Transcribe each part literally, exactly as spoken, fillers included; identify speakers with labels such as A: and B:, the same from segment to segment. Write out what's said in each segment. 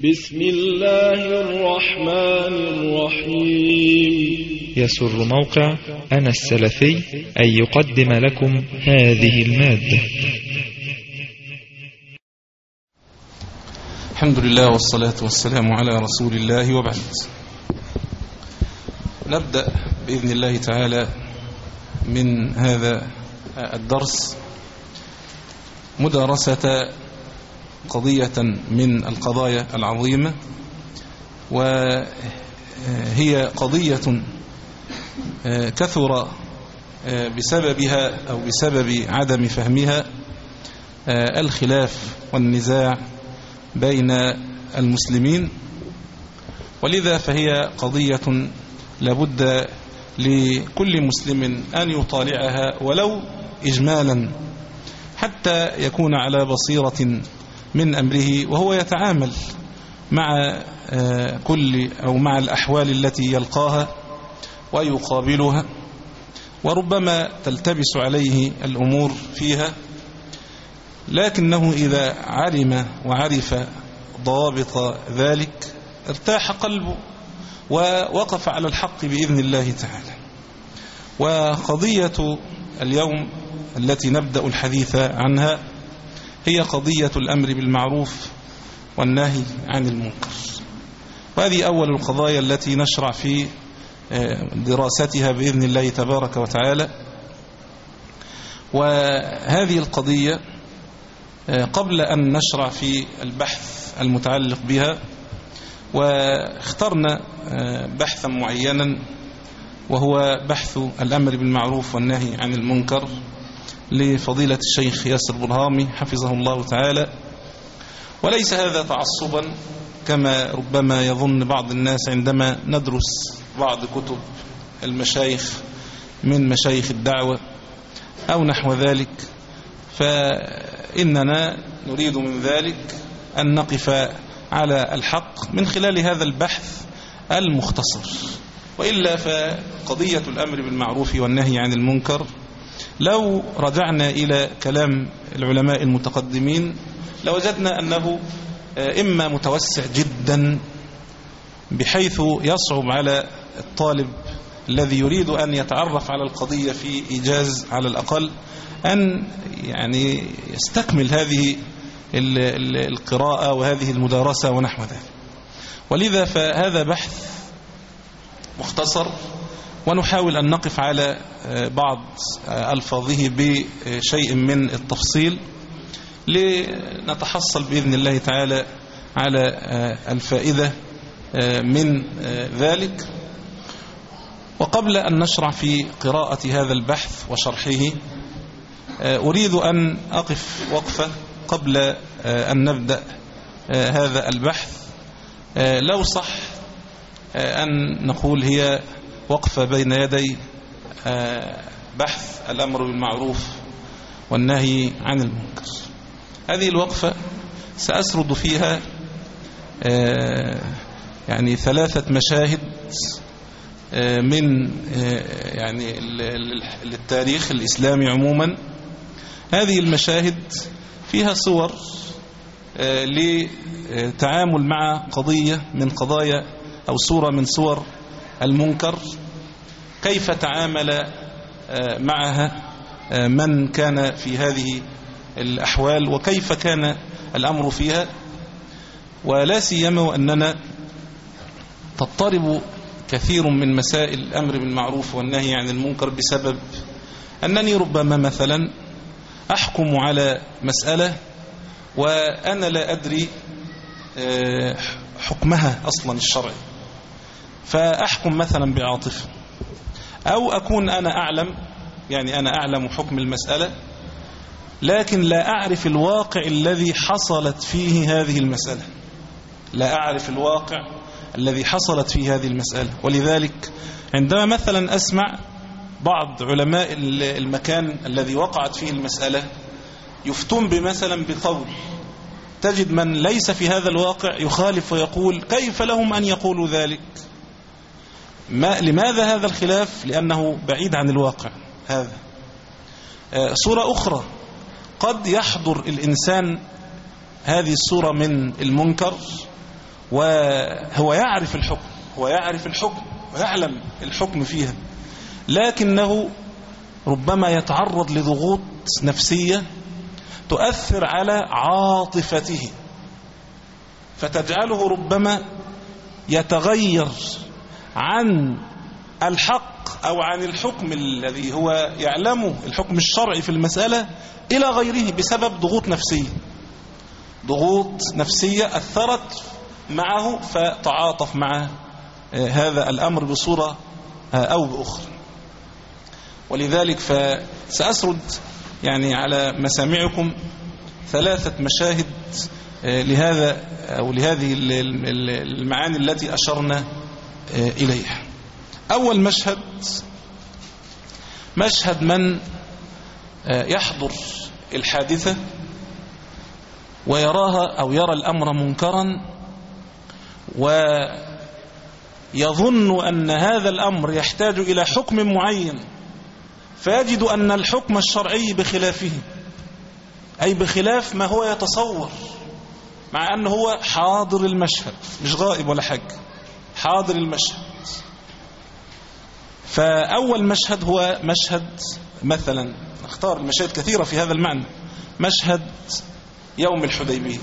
A: بسم الله الرحمن الرحيم.
B: يسر موقع أنا السلفي أن يقدم لكم هذه المادة.
C: الحمد لله والصلاة والسلام على رسول الله، وبعد. نبدأ بإذن الله تعالى من هذا الدرس مدارسة قضية من القضايا العظيمة، وهي قضية كثر بسببها أو بسبب عدم فهمها الخلاف والنزاع بين المسلمين، ولذا فهي قضية لابد لكل مسلم أن يطالعها ولو إجمالا حتى يكون على بصيرة من أمره وهو يتعامل مع كل أو مع الأحوال التي يلقاها ويقابلها، وربما تلتبس عليه الأمور فيها، لكنه إذا علم وعرف ضوابط ذلك ارتاح قلبه ووقف على الحق بإذن الله تعالى. وقضية اليوم التي نبدأ الحديث عنها هي قضية الأمر بالمعروف والنهي عن المنكر، وهذه أول القضايا التي نشرع في دراستها بإذن الله تبارك وتعالى. وهذه القضية قبل أن نشرع في البحث المتعلق بها، واخترنا بحثا معينا وهو بحث الأمر بالمعروف والنهي عن المنكر لفضيلة الشيخ ياسر برهامي حفظه الله تعالى. وليس هذا تعصبا كما ربما يظن بعض الناس عندما ندرس بعض كتب المشايخ من مشايخ الدعوة أو نحو ذلك، فإننا نريد من ذلك أن نقف على الحق من خلال هذا البحث المختصر. وإلا فقضية الأمر بالمعروف والنهي عن المنكر لو رجعنا إلى كلام العلماء المتقدمين لوجدنا أنه إما متوسع جدا بحيث يصعب على الطالب الذي يريد أن يتعرف على القضية في إيجاز على الأقل أن يعني يستكمل هذه القراءة وهذه المدارسة ونحو ذلك. ولذا فهذا بحث مختصر، ونحاول أن نقف على بعض ألفاظه بشيء من التفصيل لنتحصل بإذن الله تعالى على الفائدة من ذلك. وقبل أن نشرع في قراءة هذا البحث وشرحه أريد أن أقف وقفة قبل أن نبدأ هذا البحث، لو صح أن نقول هي وقفة بين يدي بحث الأمر بالمعروف والنهي عن المنكر. هذه الوقفة سأسرد فيها يعني ثلاثة مشاهد من يعني التاريخ الإسلامي عموما. هذه المشاهد فيها صور لتعامل مع قضية من قضايا أو صورة من صور المنكر، كيف تعامل معها من كان في هذه الأحوال وكيف كان الأمر فيها. ولا سيما وأننا تضطرب كثير من مسائل الأمر بالمعروف والنهي عن المنكر بسبب أنني ربما مثلا أحكم على مسألة وأنا لا أدري حكمها أصلا الشرعي، فأحكم مثلا بعاطفة، أو أكون أنا أعلم يعني أنا أعلم حكم المسألة لكن لا أعرف الواقع الذي حصلت فيه هذه المسألة، لا أعرف الواقع الذي حصلت فيه هذه المسألة. ولذلك عندما مثلا أسمع بعض علماء المكان الذي وقعت فيه المسألة يفتون بمثلا بقول، تجد من ليس في هذا الواقع يخالف ويقول كيف لهم أن يقولوا ذلك. ما لماذا هذا الخلاف؟ لأنه بعيد عن الواقع. هذا صورة أخرى، قد يحضر الإنسان هذه الصورة من المنكر وهو يعرف الحكم هو يعرف الحكم ويعلم الحكم فيها، لكنه ربما يتعرض لضغوط نفسية تؤثر على عاطفته، فتجعله ربما يتغير عن الحق أو عن الحكم الذي هو يعلمه، الحكم الشرعي في المسألة، إلى غيره بسبب ضغوط نفسية ضغوط نفسية أثرت معه فتعاطف مع هذا الأمر بصورة أو بأخرى. ولذلك فسأسرد يعني على مسامعكم ثلاثة مشاهد لهذا أو لهذه المعاني التي أشرنا إليها. أول مشهد مشهد من يحضر الحادثة ويراها أو يرى الأمر منكرا ويظن أن هذا الأمر يحتاج إلى حكم معين، فيجد أن الحكم الشرعي بخلافه، أي بخلاف ما هو يتصور، مع أنه هو حاضر المشهد مش غائب ولا حاجة، حاضر المشهد. فأول مشهد هو مشهد مثلا نختار المشاهد كثيرة في هذا المعنى، مشهد يوم الحديبية.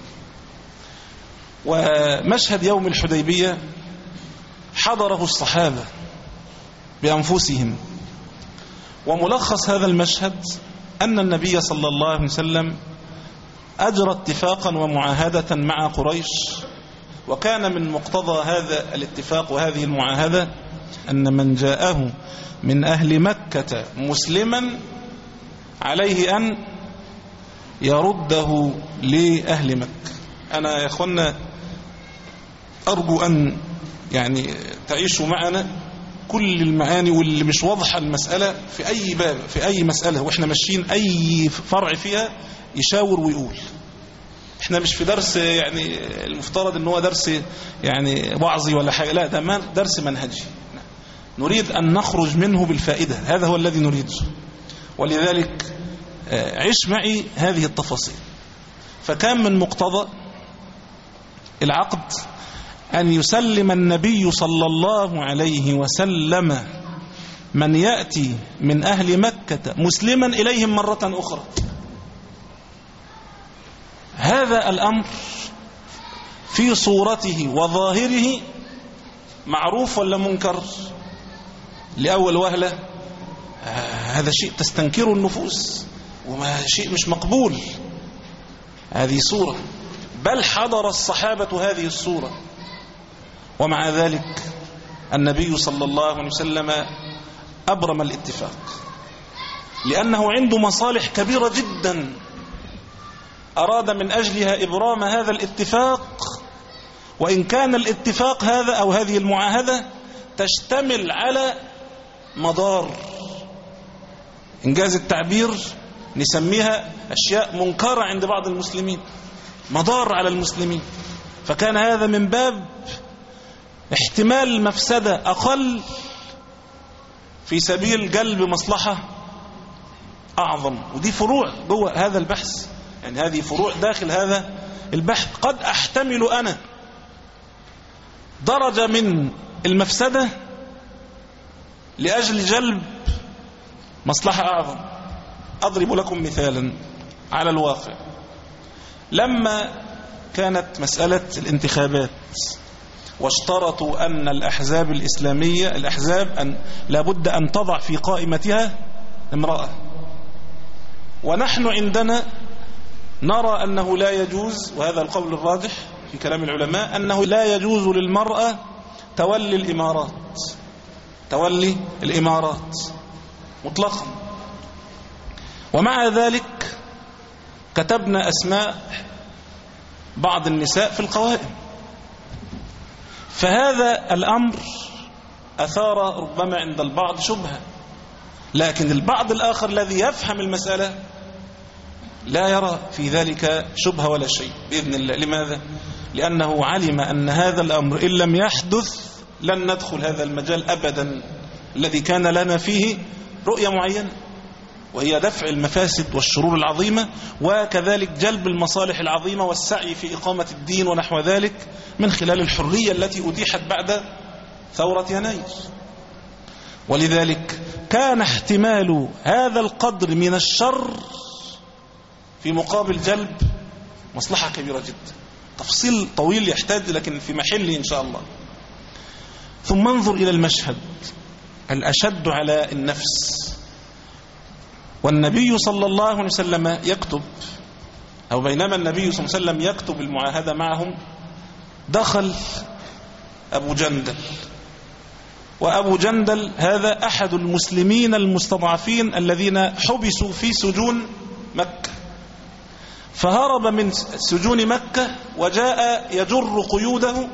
C: ومشهد يوم الحديبية حضره الصحابة بأنفسهم، وملخص هذا المشهد أن النبي صلى الله عليه وسلم أجرى اتفاقا ومعاهدة مع قريش، وكان من مقتضى هذا الاتفاق وهذه المعاهدة أن من جاءه من أهل مكة مسلما عليه أن يرده لأهل مكة. أنا يا أخوانا أرجو أن يعني تعيشوا معنا كل المعاني، واللي مش واضحة المسألة في أي باب في أي مسألة وإحنا ماشيين أي فرع فيها يشاور ويقول. إحنا مش في درس يعني المفترض أنه هو درس يعني وعظي ولا حاجة، لا، ده درس منهجي نريد أن نخرج منه بالفائدة، هذا هو الذي نريده. ولذلك عش معي هذه التفاصيل. فكان من مقتضى العقد أن يسلم النبي صلى الله عليه وسلم من يأتي من أهل مكة مسلما إليهم مرة أخرى. هذا الأمر في صورته وظاهره معروف ولا منكر؟ لأول وهلة هذا شيء تستنكره النفوس وما شيء مش مقبول، هذه صورة، بل حضر الصحابة هذه الصورة، ومع ذلك النبي صلى الله عليه وسلم أبرم الاتفاق لأنه عنده مصالح كبيرة جدا أراد من أجلها إبرام هذا الاتفاق. وإن كان الاتفاق هذا أو هذه المعاهدة تشتمل على مضار، إنجاز التعبير نسميها أشياء منكرة عند بعض المسلمين، مضار على المسلمين، فكان هذا من باب احتمال مفسدة أقل في سبيل جلب مصلحة أعظم. ودي فروع جوه هذا البحث، يعني هذه فروع داخل هذا البحث. قد أحتمل أنا درجة من المفسدة لأجل جلب مصلحة أعظم. أضرب لكم مثالا على الواقع. لما كانت مسألة الانتخابات واشترطوا أن الأحزاب الإسلامية الأحزاب أن لابد أن تضع في قائمتها امرأة، ونحن عندنا نرى أنه لا يجوز، وهذا القول الراجح في كلام العلماء، أنه لا يجوز للمرأة تولي الإمارات تولي الإمارات مطلقا. ومع ذلك كتبنا أسماء بعض النساء في القوائم، فهذا الأمر أثار ربما عند البعض شبهة، لكن البعض الآخر الذي يفهم المسألة لا يرى في ذلك شبهة ولا شيء بإذن الله. لماذا؟ لأنه علم أن هذا الأمر إن لم يحدث لن ندخل هذا المجال أبدا الذي كان لنا فيه رؤية معينة، وهي دفع المفاسد والشرور العظيمة، وكذلك جلب المصالح العظيمة والسعي في إقامة الدين ونحو ذلك من خلال الحرية التي أتيحت بعد ثورة يناير. ولذلك كان احتمال هذا القدر من الشر في مقابل جلب مصلحة كبيرة جدا. تفصيل طويل يحتاج لكن في محله إن شاء الله. ثم انظر إلى المشهد الأشد على النفس، والنبي صلى الله عليه وسلم يكتب، أو بينما النبي صلى الله عليه وسلم يكتب المعاهدة معهم دخل أبو جندل. وأبو جندل هذا أحد المسلمين المستضعفين الذين حبسوا في سجون مكة، فهرب من سجون مكة وجاء يجر قيوده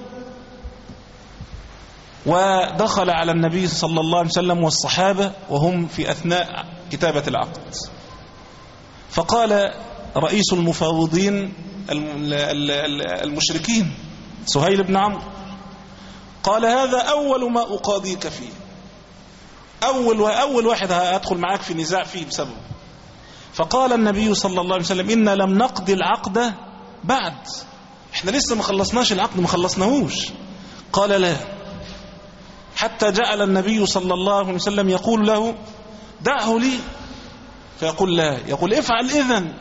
C: ودخل على النبي صلى الله عليه وسلم والصحابة وهم في أثناء كتابة العقد. فقال رئيس المفاوضين المشركين سهيل بن عمرو، قال هذا أول ما أقاضيك فيه، أول وأول واحد هأدخل معاك في نزاع فيه بسببه. فقال النبي صلى الله عليه وسلم إن لم نقضي العقد بعد، احنا لسه ما خلصناش العقد، ما خلصناهوش. قال لا، حتى جعل النبي صلى الله عليه وسلم يقول له دعه لي، فيقول لا، يقول افعل إذن.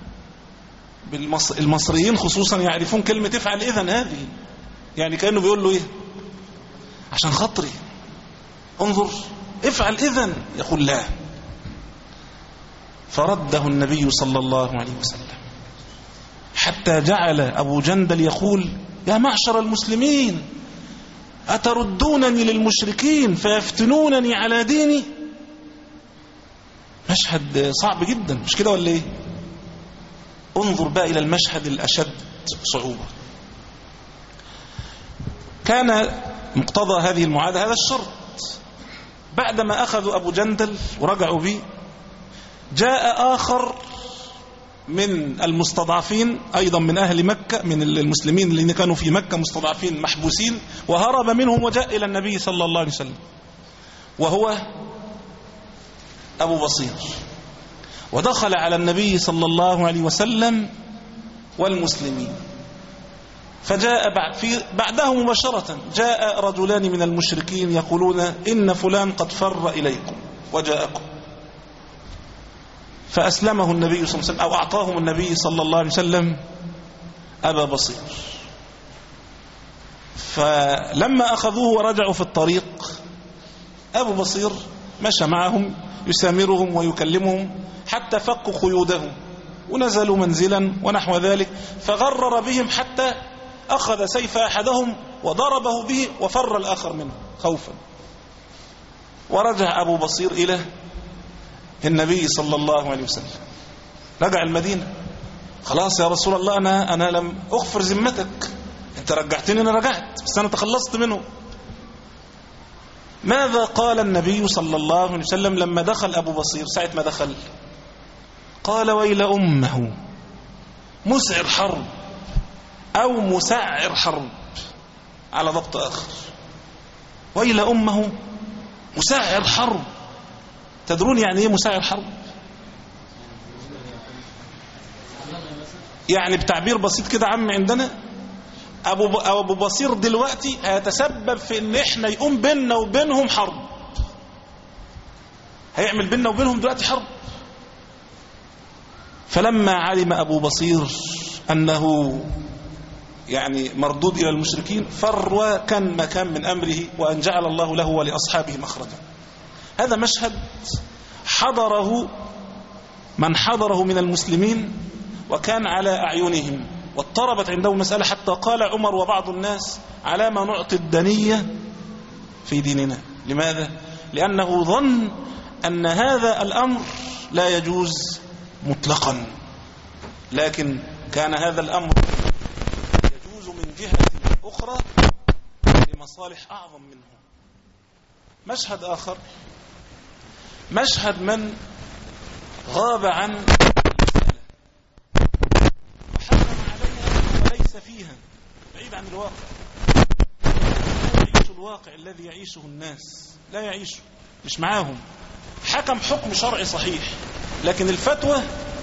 C: المصريين خصوصا يعرفون كلمة افعل إذن هذه، يعني كأنه بيقول له ايه، عشان خاطري انظر افعل إذن، يقول لا. فرده النبي صلى الله عليه وسلم حتى جعل أبو جندل يقول يا معشر المسلمين أتردونني للمشركين فيفتنونني على ديني. مشهد صعب جدا، مش كده ولا ايه؟ انظر بقى إلى المشهد الأشد صعوبة. كان مقتضى هذه المعاهدة هذا الشرط. بعدما أخذوا أبو جندل ورجعوا به، جاء آخر من المستضعفين أيضا من أهل مكة، من المسلمين الذين كانوا في مكة مستضعفين محبوسين، وهرب منهم وجاء إلى النبي صلى الله عليه وسلم، وهو أبو بصير. ودخل على النبي صلى الله عليه وسلم والمسلمين، فجاء بعد في بعده مباشرة جاء رجلان من المشركين يقولون إن فلان قد فر إليكم وجاءكم، فأسلمه النبي صلى الله عليه وسلم، أو أعطاهم النبي صلى الله عليه وسلم أبا بصير. فلما أخذوه ورجعوا في الطريق، أبو بصير مشى معهم يسامرهم ويكلمهم حتى فكوا قيودهم ونزلوا منزلا ونحو ذلك، فغرر بهم حتى أخذ سيف أحدهم وضربه به وفر الآخر منه خوفا. ورجع أبو بصير إلى النبي صلى الله عليه وسلم، رجع المدينة. خلاص يا رسول الله، أنا, أنا لم أغفر ذمتك، أنت رجعتني، أنا رجعت، بس أنا تخلصت منه. ماذا قال النبي صلى الله عليه وسلم لما دخل أبو بصير؟ ساعة ما دخل قال ويل أمه مسعر حرب أو مسعر حرب، على ضبط آخر، ويل أمه مسعر حرب. تدرون يعني ايه مسعر حرب؟ يعني بتعبير بسيط كده عام عندنا، أبو, أبو بصير دلوقتي هيتسبب في ان احنا يقوم بيننا وبينهم حرب، هيعمل بيننا وبينهم دلوقتي حرب. فلما علم أبو بصير أنه يعني مردود إلى المشركين، فر وكان ما كان من أمره، وأن جعل الله له ولأصحابه مخرجا. هذا مشهد حضره من حضره من المسلمين وكان على أعينهم، واضطربت عنده مسألة حتى قال عمر وبعض الناس على ما نعطي الدنية في ديننا. لماذا؟ لأنه ظن أن هذا الأمر لا يجوز مطلقا، لكن كان هذا الأمر يجوز من جهة أخرى لمصالح أعظم منه. مشهد آخر، مشهد من غاب عن المسألة وحكم عليها وليس فيها، بعيد عن الواقع، لا يعيش الواقع الذي يعيشه الناس، لا يعيشه، مش معاهم، حكم حكم شرعي صحيح، لكن الفتوى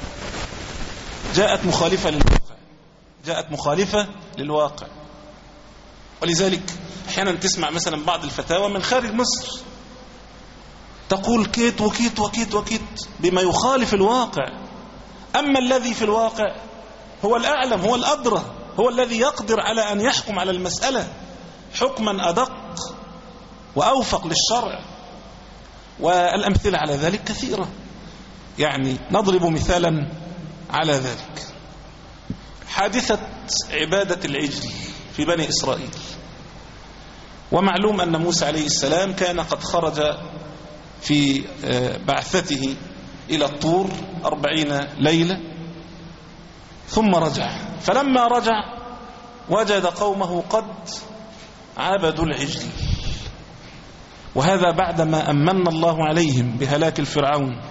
C: جاءت مخالفة للواقع، جاءت مخالفة للواقع. ولذلك أحيانا تسمع مثلا بعض الفتاوى من خارج مصر تقول كيت وكيت وكيت وكيت بما يخالف الواقع، أما الذي في الواقع هو الأعلم، هو الأدرى، هو الذي يقدر على أن يحكم على المسألة حكما أدق وأوفق للشرع. والأمثلة على ذلك كثيرة، يعني نضرب مثالا على ذلك. حادثة عبادة العجل في بني إسرائيل، ومعلوم أن موسى عليه السلام كان قد خرج في بعثته إلى الطور أربعين ليلة ثم رجع، فلما رجع وجد قومه قد عبدوا العجل، وهذا بعدما أمن الله عليهم بهلاك الفرعون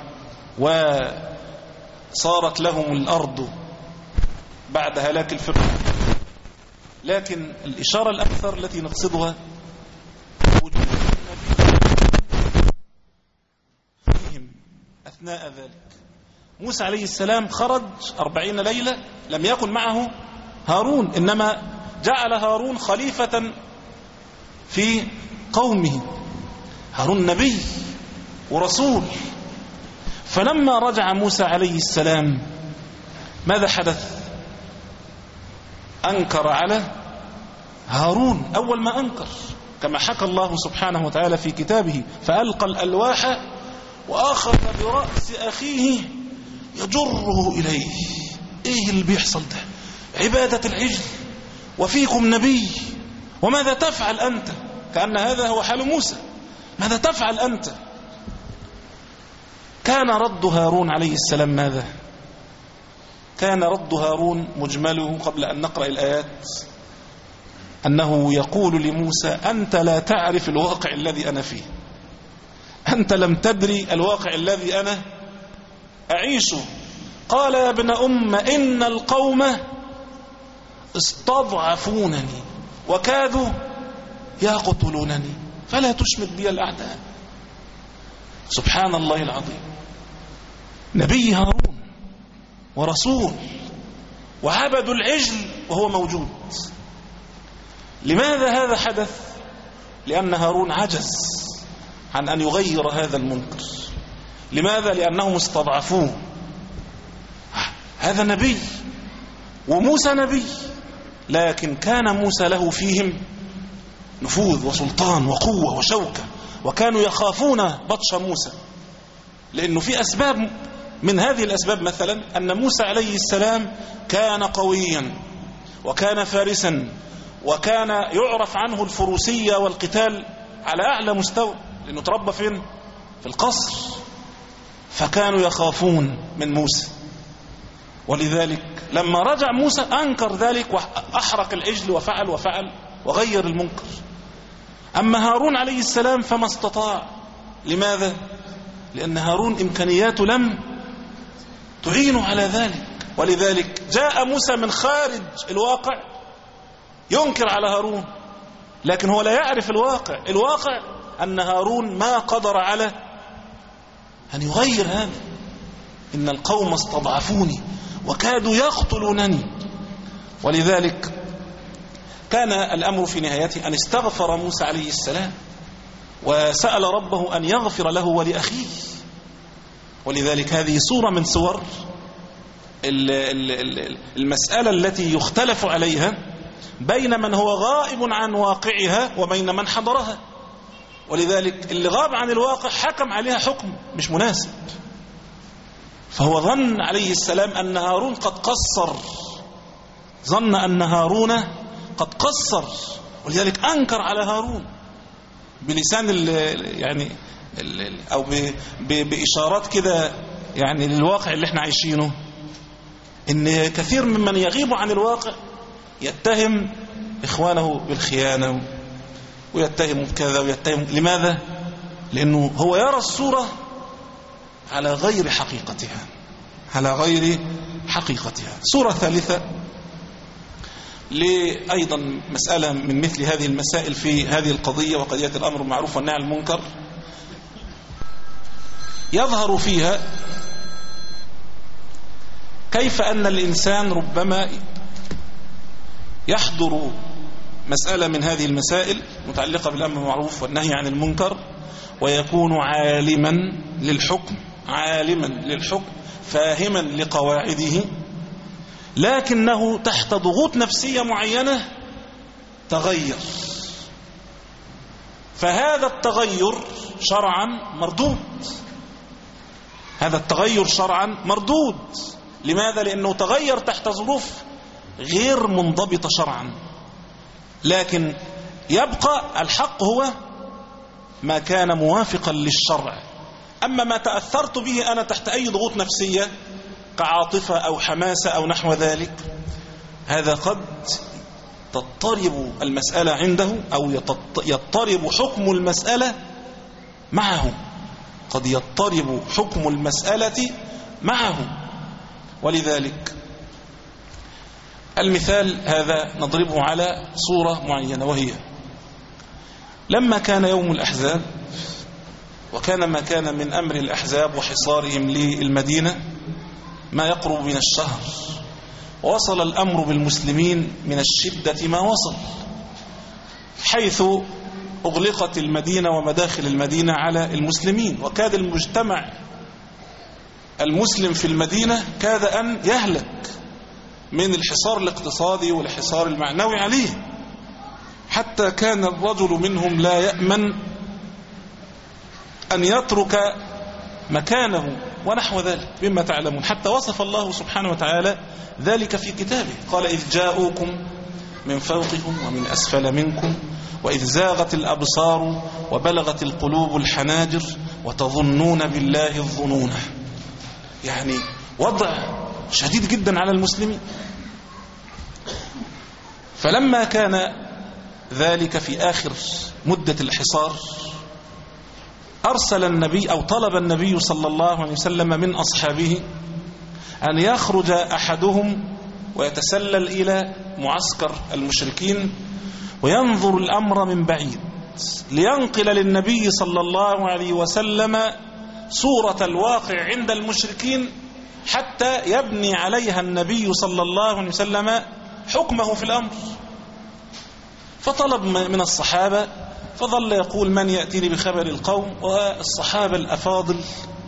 C: وصارت لهم الأرض بعد هلاك الفرعون. لكن الإشارة الأكثر التي نقصدها وجود فيهم أثناء ذلك. موسى عليه السلام خرج أربعين ليلة، لم يكن معه هارون، إنما جعل هارون خليفة في قومه. هارون نبي ورسول. فلما رجع موسى عليه السلام ماذا حدث؟ أنكر على هارون أول ما أنكر، كما حكى الله سبحانه وتعالى في كتابه: فألقى الألواح وأخذ برأس أخيه يجره إليه. إيه اللي بيحصل ده؟ عبادة العجل وفيكم نبي، وماذا تفعل أنت؟ كأن هذا هو حال موسى، ماذا تفعل أنت؟ كان رد هارون عليه السلام ماذا؟ كان رد هارون مجمله قبل أن نقرأ الآيات أنه يقول لموسى: أنت لا تعرف الواقع الذي أنا فيه، أنت لم تدري الواقع الذي أنا أعيشه. قال: يا ابن أم إن القوم استضعفونني وكادوا يقتلونني فلا تشمت بي الأعداء. سبحان الله العظيم، نبي هارون ورسول وعبد العجل وهو موجود. لماذا هذا حدث؟ لأن هارون عجز عن أن يغير هذا المنكر. لماذا؟ لأنهم استضعفوه. هذا نبي وموسى نبي، لكن كان موسى له فيهم نفوذ وسلطان وقوة وشوكة، وكانوا يخافون بطش موسى، لأنه في أسباب. من هذه الأسباب مثلا أن موسى عليه السلام كان قويا وكان فارسا، وكان يعرف عنه الفروسية والقتال على أعلى مستوى، لأنه تربى فين؟ في القصر، فكانوا يخافون من موسى. ولذلك لما رجع موسى أنكر ذلك وأحرق العجل وفعل وفعل وغير المنكر. أما هارون عليه السلام فما استطاع. لماذا؟ لأن هارون إمكانياته لم تعينه على ذلك. ولذلك جاء موسى من خارج الواقع ينكر على هارون، لكن هو لا يعرف الواقع. الواقع أن هارون ما قدر على أن يغير هذا. إن القوم استضعفوني وكادوا يقتلونني. ولذلك كان الأمر في نهايته أن استغفر موسى عليه السلام وسأل ربه أن يغفر له ولأخيه. ولذلك هذه صورة من صور المسألة التي يختلف عليها بين من هو غائب عن واقعها وبين من حضرها. ولذلك اللي غاب عن الواقع حكم عليها حكم مش مناسب. فهو ظن عليه السلام أن هارون قد قصر، ظن أن هارون قد قصر، ولذلك أنكر على هارون بلسان ال يعني ال أو بإشارات كده يعني للواقع اللي احنا عايشينه. إن كثير ممن يغيب عن الواقع يتهم إخوانه بالخيانة ويتهم بكذا ويتهم. لماذا؟ لأنه هو يرى الصورة على غير حقيقتها، على غير حقيقتها. صورة ثالثة لأيضا مسألة من مثل هذه المسائل في هذه القضية وقضية الأمر بالمعروف والنهي عن المنكر، يظهر فيها كيف أن الإنسان ربما يحضر مسألة من هذه المسائل متعلقة بالأمر بالمعروف والنهي عن المنكر ويكون عالما للحكم عالما للحكم فاهما لقواعده، لكنه تحت ضغوط نفسية معينة تغير، فهذا التغير شرعا مردود. هذا التغير شرعا مردود. لماذا؟ لأنه تغير تحت ظروف غير منضبطة شرعا، لكن يبقى الحق هو ما كان موافقا للشرع. أما ما تأثرت به أنا تحت أي ضغوط نفسية كعاطفة أو حماسة أو نحو ذلك، هذا قد تضطرب المسألة عنده أو يضطرب حكم المسألة معه، قد يضطرب حكم المسألة معه. ولذلك المثال هذا نضربه على صورة معينة، وهي لما كان يوم الأحزاب وكان ما كان من أمر الأحزاب وحصارهم للمدينة ما يقرب من الشهر، ووصل الأمر بالمسلمين من الشدة ما وصل، حيث أغلقت المدينة ومداخل المدينة على المسلمين، وكاد المجتمع المسلم في المدينة كاد أن يهلك من الحصار الاقتصادي والحصار المعنوي عليه، حتى كان الرجل منهم لا يأمن أن يترك مكانه ونحو ذلك مما تعلمون. حتى وصف الله سبحانه وتعالى ذلك في كتابه، قال إذ جاءوكم من فوقكم ومن أسفل منكم وإذ زاغت الأبصار وبلغت القلوب الحناجر وتظنون بالله الظنون. يعني وضع شديد جدا على المسلمين. فلما كان ذلك في آخر مدة الحصار أرسل النبي أو طلب النبي صلى الله عليه وسلم من أصحابه أن يخرج أحدهم ويتسلل إلى معسكر المشركين وينظر الأمر من بعيد، لينقل للنبي صلى الله عليه وسلم صورة الواقع عند المشركين، حتى يبني عليها النبي صلى الله عليه وسلم حكمه في الأمر. فطلب من الصحابة، فظل يقول من يأتيني بخبر القوم، والصحابة الأفاضل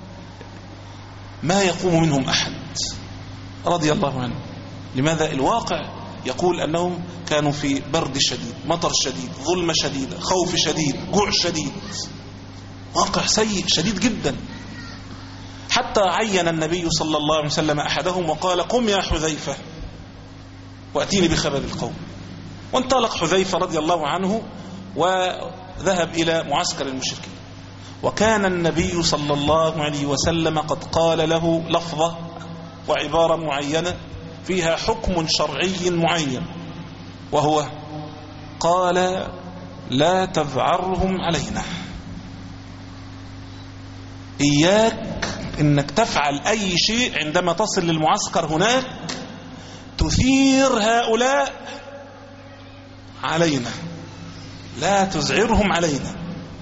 C: ما يقوم منهم أحد رضي الله عنه. لماذا؟ الواقع يقول أنهم كانوا في برد شديد، مطر شديد، ظلمة شديدة، خوف شديد، جوع شديد، واقع سيء شديد جدا. حتى عين النبي صلى الله عليه وسلم أحدهم وقال قم يا حذيفة وأتيني بخبر القوم. وانطلق حذيفة رضي الله عنه وذهب إلى معسكر المشركين، وكان النبي صلى الله عليه وسلم قد قال له لفظة وعبارة معينة فيها حكم شرعي معين، وهو قال لا تذعرهم علينا. إياك إنك تفعل أي شيء عندما تصل للمعسكر هناك تثير هؤلاء علينا، لا تزعرهم علينا.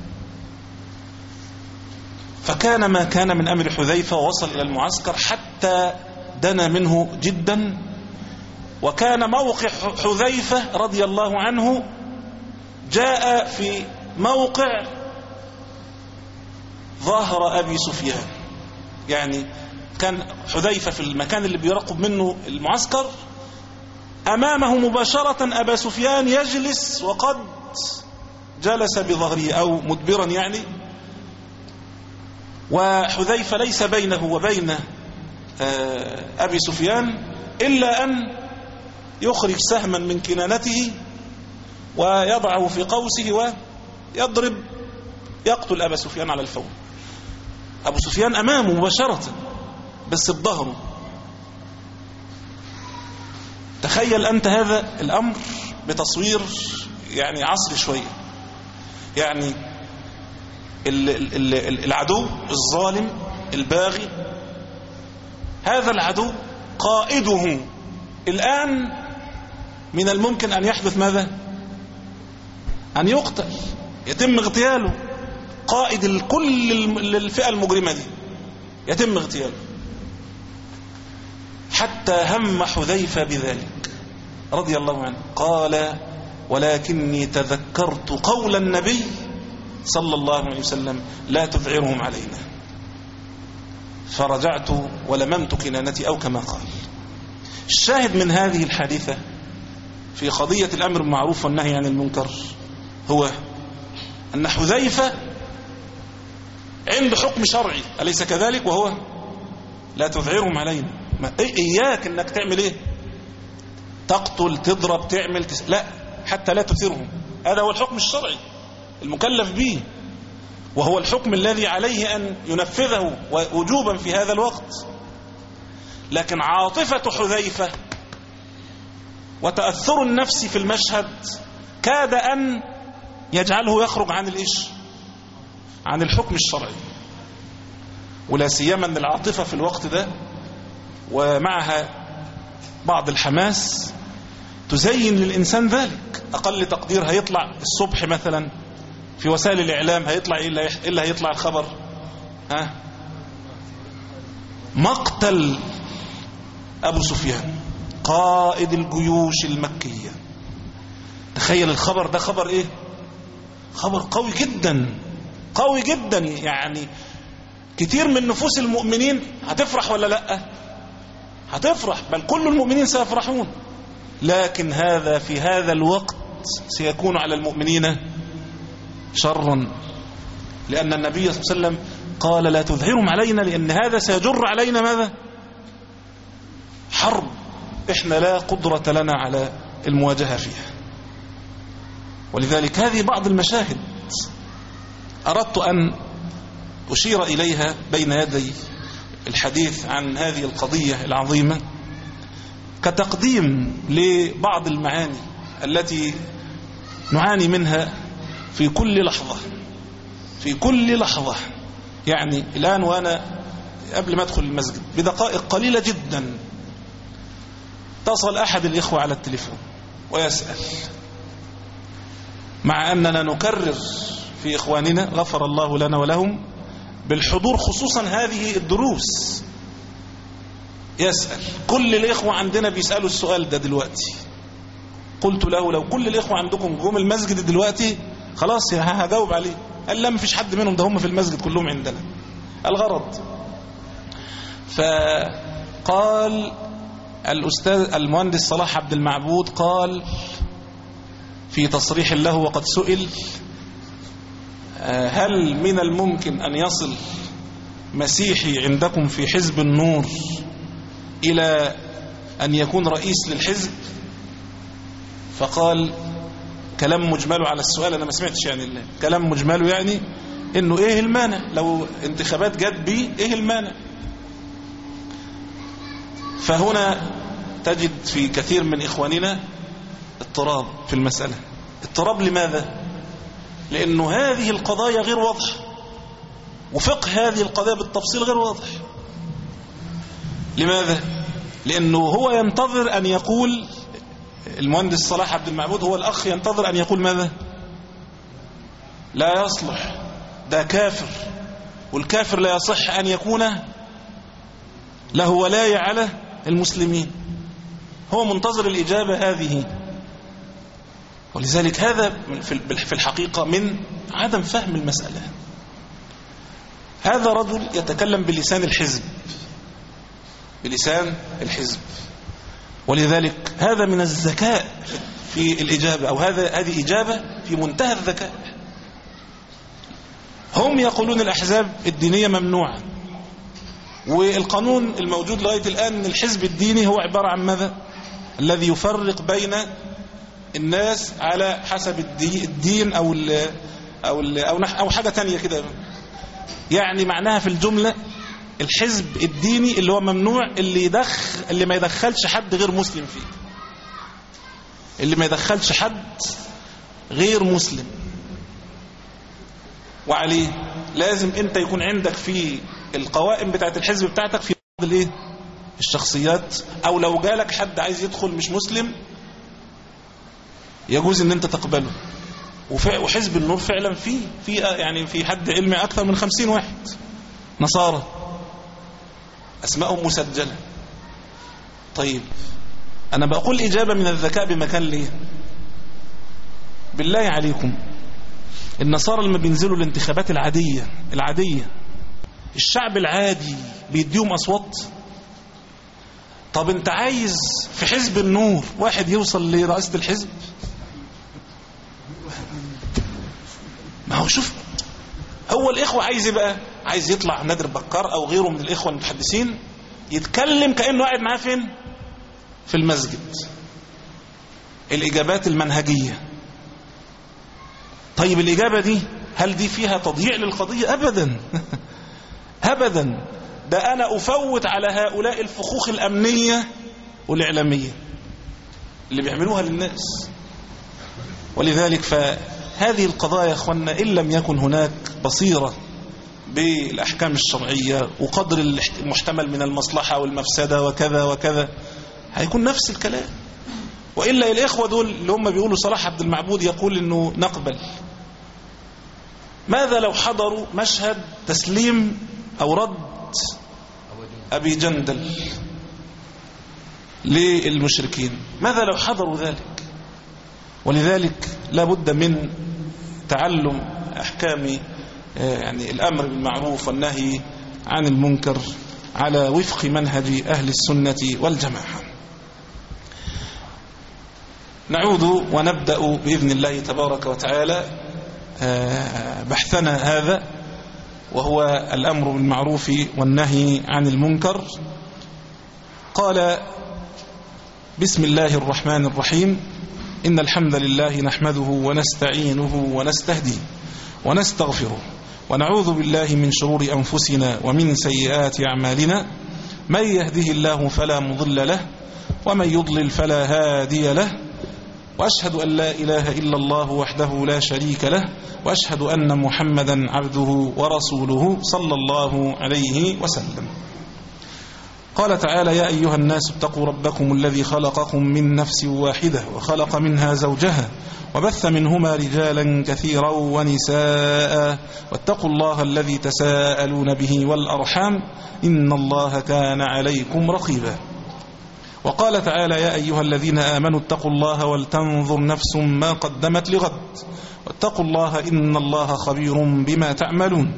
C: فكان ما كان من أمر حذيفة ووصل إلى المعسكر حتى دنا منه جدا، وكان موقع حذيفة رضي الله عنه جاء في موقع ظهر أبي سفيان. يعني كان حذيفة في المكان اللي بيراقب منه المعسكر، أمامه مباشرة أبا سفيان يجلس وقد جلس بظهره أو مدبرا يعني، وحذيفة ليس بينه وبين أبي سفيان إلا أن يخرج سهما من كنانته ويضعه في قوسه ويضرب يقتل أبا سفيان على الفور. أبو سفيان أمامه مباشرة بس بظهره. تخيل أنت هذا الأمر بتصوير يعني عصري شوية. يعني العدو الظالم الباغي، هذا العدو قائده الآن من الممكن أن يحدث ماذا؟ أن يقتل، يتم اغتياله، قائد كل الفئة المجرمة دي يتم اغتياله، حتى هم حذيفة بذلك رضي الله عنه، قال ولكني تذكرت قول النبي صلى الله عليه وسلم لا تذعرهم علينا، فرجعت ولممت كنانتي أو كما قال. الشاهد من هذه الحادثة في قضية الأمر بالمعروف والنهي عن المنكر هو أن حذيفة عنده حكم شرعي أليس كذلك، وهو لا تذعرهم علينا. ما إياك أنك تعمل إيه؟ تقتل، تضرب، تعمل تس... لا، حتى لا تثيرهم. هذا هو الحكم الشرعي المكلف به، وهو الحكم الذي عليه أن ينفذه وجوبا في هذا الوقت. لكن عاطفة حذيفة وتأثر النفس في المشهد كاد أن يجعله يخرج عن الإيش؟ عن الحكم الشرعي. ولا سيما أن العاطفة في الوقت ده ومعها بعض الحماس تزين للإنسان ذلك. أقل تقدير هيطلع الصبح مثلا في وسائل الإعلام هيطلع إلا هيطلع الخبر ها مقتل أبو سفيان قائد الجيوش المكية. تخيل الخبر ده، خبر إيه؟ خبر قوي جدا، قوي جدا. يعني كتير من نفوس المؤمنين هتفرح ولا لا؟ هتفرح، بل كل المؤمنين سيفرحون. لكن هذا في هذا الوقت سيكون على المؤمنين شرا، لأن النبي صلى الله عليه وسلم قال لا تظهرهم علينا، لأن هذا سيجر علينا ماذا؟ حرب إحنا لا قدرة لنا على المواجهة فيها. ولذلك هذه بعض المشاهد أردت أن أشير إليها بين يدي الحديث عن هذه القضية العظيمة كتقديم لبعض المعاني التي نعاني منها في كل لحظة، في كل لحظة. يعني الآن وأنا قبل ما أدخل المسجد بدقائق قليلة جدا اتصل أحد الإخوة على التليفون ويسأل، مع أننا نكرر في إخواننا غفر الله لنا ولهم بالحضور خصوصا هذه الدروس، يسأل كل الإخوة عندنا بيسألوا السؤال ده دلوقتي. قلت له لو كل الإخوة عندكم جم المسجد دلوقتي خلاص هجاوب عليه. قال لا مفيش حد منهم، ده هم في المسجد كلهم عندنا. الغرض فقال الأستاذ المهندس صلاح عبد المعبود قال في تصريح له وقد سئل هل من الممكن أن يصل مسيحي عندكم في حزب النور إلى أن يكون رئيس للحزب؟ فقال كلام مجمله على السؤال، أنا ما سمعتش يعني الله. كلام مجمله يعني إنه إيه المانع لو انتخابات جت بيه، إيه المانع؟ فهنا تجد في كثير من إخواننا اضطراب في المسألة. اضطراب لماذا؟ لأنه هذه القضايا غير واضحة، وفقه هذه القضايا بالتفصيل غير واضح. لماذا؟ لأنه هو ينتظر أن يقول، المهندس صلاح عبد المعبود هو الأخ ينتظر أن يقول ماذا؟ لا يصلح، ده كافر، والكافر لا يصح أن يكون له ولاية على المسلمين. هو منتظر الإجابة هذه. ولذلك هذا في الحقيقة من عدم فهم المسألة. هذا رجل يتكلم بلسان الحزب، بلسان الحزب، ولذلك هذا من الذكاء في الإجابة، أو هذا هذه إجابة في منتهى الذكاء. هم يقولون الأحزاب الدينية ممنوعة، والقانون الموجود لغاية الآن أن الحزب الديني هو عبارة عن ماذا؟ الذي يفرق بين الناس على حسب الدين أو ال أو ال أو, أو حاجة تانية كده. يعني معناها في الجملة الحزب الديني اللي هو ممنوع، اللي يدخل اللي ما يدخلش حد غير مسلم فيه، اللي ما يدخلش حد غير مسلم. وعليه لازم انت يكون عندك في القوائم بتاعت الحزب بتاعتك في بعض الايه الشخصيات، او لو جالك حد عايز يدخل مش مسلم يجوز ان انت تقبله. وحزب النور فعلا فيه في يعني في حد علمي اكثر من خمسين واحد نصارى، أسمائهم مسجلة. طيب أنا بقول إجابة من الذكاء بمكان ليه؟ بالله عليكم، النصارى لما بينزلوا الانتخابات العادية العادية الشعب العادي بيديهم أصوات. طب انت عايز في حزب النور واحد يوصل لرئاسة الحزب؟ ما هو شوف، هو الإخوة عايز بقى عايز يطلع نادر بكار أو غيره من الإخوة المتحدثين يتكلم كأنه قاعد معاه فين؟ في المسجد. الإجابات المنهجية. طيب الإجابة دي هل دي فيها تضييع للقضية؟ أبدا أبدا. ده أنا أفوت على هؤلاء الفخوخ الأمنية والإعلامية اللي بيعملوها للناس. ولذلك فهذه القضايا يا أخوانا إن لم يكن هناك بصيرة بالأحكام الشرعية وقدر المحتمل من المصلحة والمفسدة وكذا وكذا هيكون نفس الكلام. وإلا الإخوة دول اللي هم بيقولوا صلاح عبد المعبود يقول إنه نقبل، ماذا لو حضروا مشهد تسليم أو رد أبي جندل للمشركين؟ ماذا لو حضروا ذلك؟ ولذلك لا بد من تعلم أحكام يعني الأمر بالمعروف والنهي عن المنكر على وفق منهج أهل السنة والجماعة. نعود ونبدأ بإذن الله تبارك وتعالى بحثنا هذا، وهو الأمر بالمعروف والنهي عن المنكر. قال: بسم الله الرحمن الرحيم. إن الحمد لله نحمده ونستعينه ونستهديه ونستغفره ونعوذ بالله من شرور أنفسنا ومن سيئات أعمالنا. من يهده الله فلا مضل له ومن يضلل فلا هادي له. وأشهد أن لا إله إلا الله وحده لا شريك له، وأشهد أن محمدا عبده ورسوله صلى الله عليه وسلم. قال تعالى: يا أيها الناس اتقوا ربكم الذي خلقكم من نفس واحدة وخلق منها زوجها وبث منهما رجالا كثيرا ونساء واتقوا الله الذي تساءلون به والأرحام إن الله كان عليكم رقيبا. وقال تعالى: يا أيها الذين آمنوا اتقوا الله ولتنظر نفس ما قدمت لغد واتقوا الله إن الله خبير بما تعملون.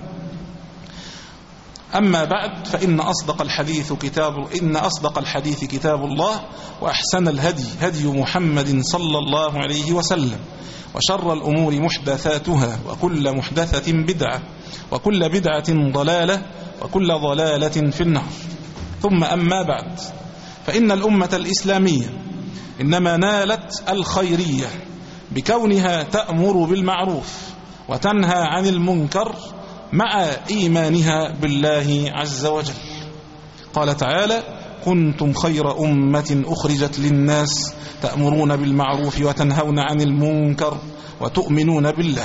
C: أما بعد، فإن أصدق الحديث كتاب إن أصدق الحديث كتاب الله، وأحسن الهدي هدي محمد صلى الله عليه وسلم، وشر الأمور محدثاتها، وكل محدثة بدعة، وكل بدعة ضلالة، وكل ضلالة في النار. ثم أما بعد، فإن الأمة الإسلامية إنما نالت الخيرية بكونها تأمر بالمعروف وتنهى عن المنكر مع إيمانها بالله عز وجل. قال تعالى: كنتم خير أمة أخرجت للناس تأمرون بالمعروف وتنهون عن المنكر وتؤمنون بالله.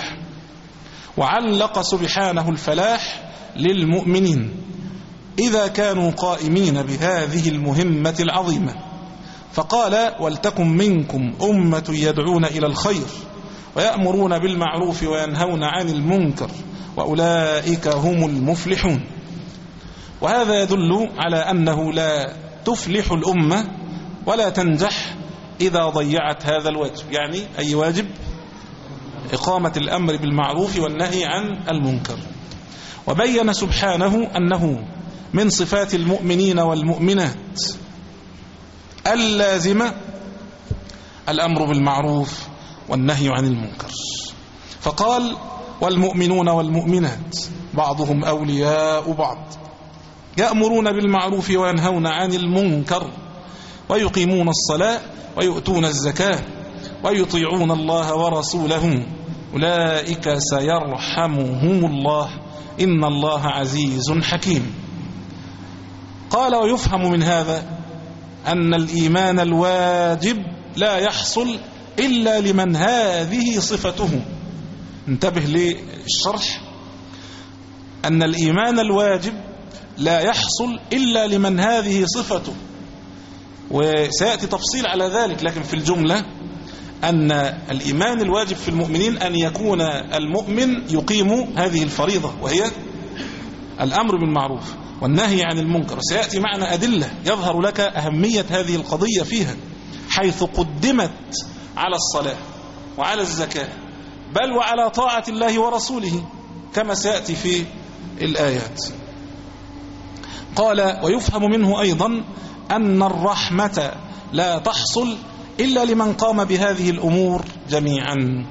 C: وعلق سبحانه الفلاح للمؤمنين إذا كانوا قائمين بهذه المهمة العظيمة، فقال: ولتكن منكم أمة يدعون إلى الخير ويأمرون بالمعروف وينهون عن المنكر وأولئك هم المفلحون. وهذا يدل على أنه لا تفلح الأمة ولا تنجح إذا ضيعت هذا الواجب. يعني أي واجب؟ إقامة الأمر بالمعروف والنهي عن المنكر. وبين سبحانه أنه من صفات المؤمنين والمؤمنات اللازمة الأمر بالمعروف والنهي عن المنكر، فقال: والمؤمنون والمؤمنات بعضهم أولياء بعض يأمرون بالمعروف وينهون عن المنكر ويقيمون الصلاة ويؤتون الزكاة ويطيعون الله ورسوله أولئك سيرحمهم الله إن الله عزيز حكيم. قال: ويفهم من هذا أن الإيمان الواجب لا يحصل إلا لمن هذه صفته. انتبه للشرح، أن الإيمان الواجب لا يحصل إلا لمن هذه صفته، وسيأتي تفصيل على ذلك. لكن في الجملة أن الإيمان الواجب في المؤمنين أن يكون المؤمن يقيم هذه الفريضة، وهي الأمر بالمعروف والنهي عن المنكر. سيأتي معنا أدلة يظهر لك أهمية هذه القضية فيها، حيث قدمت على الصلاة وعلى الزكاة بل وعلى طاعة الله ورسوله كما سيأتي في الآيات. قال: ويفهم منه أيضا أن الرحمة لا تحصل إلا لمن قام بهذه الأمور جميعا.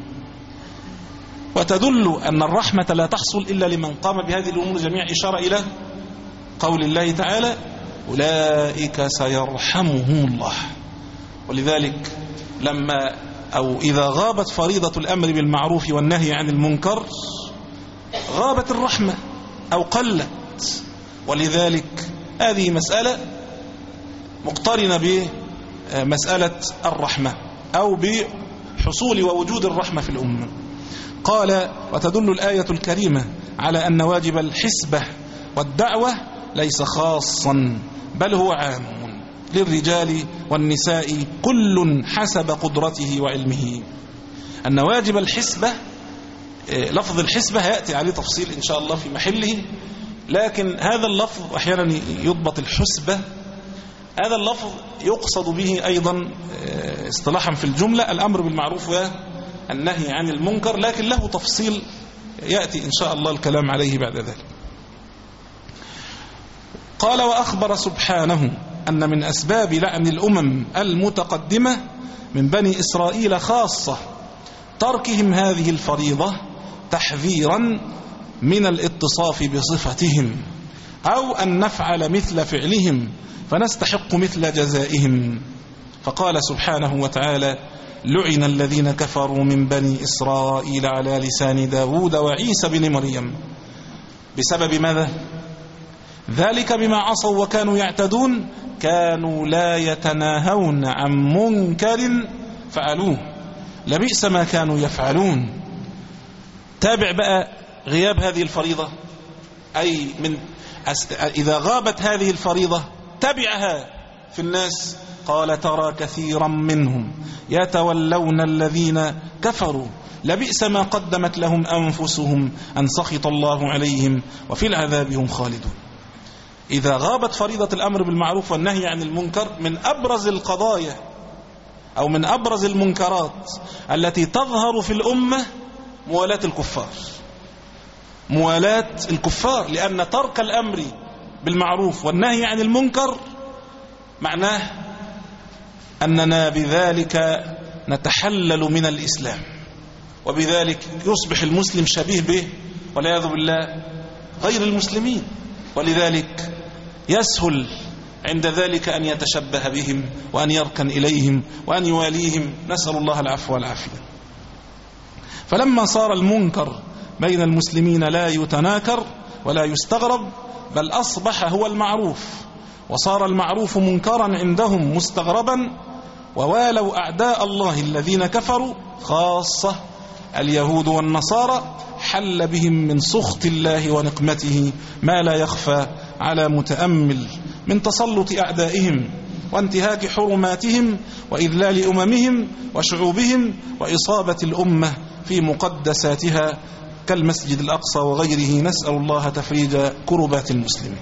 C: وتدل أن الرحمة لا تحصل إلا لمن قام بهذه الأمور جميعا إشارة إلى قول الله تعالى: أولئك سيرحمهم الله. ولذلك لما أو إذا غابت فريضة الأمر بالمعروف والنهي عن المنكر غابت الرحمة أو قلت. ولذلك هذه مسألة مقترنة بمسألة الرحمة أو بحصول ووجود الرحمة في الأمة. قال: وتدل الآية الكريمة على أن واجب الحسبة والدعوة ليس خاصا بل هو عام للرجال والنساء كل حسب قدرته وعلمه. أن واجب الحسبة، لفظ الحسبة هيأتي عليه تفصيل إن شاء الله في محله، لكن هذا اللفظ أحيانا يضبط الحسبة. هذا اللفظ يقصد به أيضا اصطلاحا في الجملة الأمر بالمعروف والنهي عن المنكر، لكن له تفصيل يأتي إن شاء الله الكلام عليه بعد ذلك. قال: وأخبر سبحانه أن من أسباب لعن الأمم المتقدمة من بني إسرائيل خاصة تركهم هذه الفريضة تحذيرا من الاتصاف بصفتهم أو أن نفعل مثل فعلهم فنستحق مثل جزائهم. فقال سبحانه وتعالى: لعن الذين كفروا من بني إسرائيل على لسان داود وعيسى بن مريم. بسبب ماذا؟ ذلك بما عصوا وكانوا يعتدون كانوا لا يتناهون عن منكر فعلوه لبئس ما كانوا يفعلون. تابع بقى غياب هذه الفريضة، أي من إذا غابت هذه الفريضة تبعها في الناس. قال: ترى كثيرا منهم يتولون الذين كفروا لبئس ما قدمت لهم أنفسهم أن سخط الله عليهم وفي العذاب هم خالدون. إذا غابت فريضة الأمر بالمعروف والنهي عن المنكر من أبرز القضايا أو من أبرز المنكرات التي تظهر في الأمة موالاة الكفار. موالاة الكفار، لأن ترك الأمر بالمعروف والنهي عن المنكر معناه أننا بذلك نتحلل من الإسلام، وبذلك يصبح المسلم شبيه به والعياذ بالله غير المسلمين. ولذلك يسهل عند ذلك أن يتشبه بهم وأن يركن إليهم وأن يواليهم، نسأل الله العفو والعافية. فلما صار المنكر بين المسلمين لا يتناكر ولا يستغرب بل أصبح هو المعروف، وصار المعروف منكرا عندهم مستغربا، ووالوا أعداء الله الذين كفروا خاصة اليهود والنصارى حل بهم من سخط الله ونقمته ما لا يخفى على متأمل من تسلط أعدائهم وانتهاك حرماتهم وإذلال أممهم وشعوبهم وإصابة الأمة في مقدساتها كالمسجد الأقصى وغيره. نسأل الله تفريج كربات المسلمين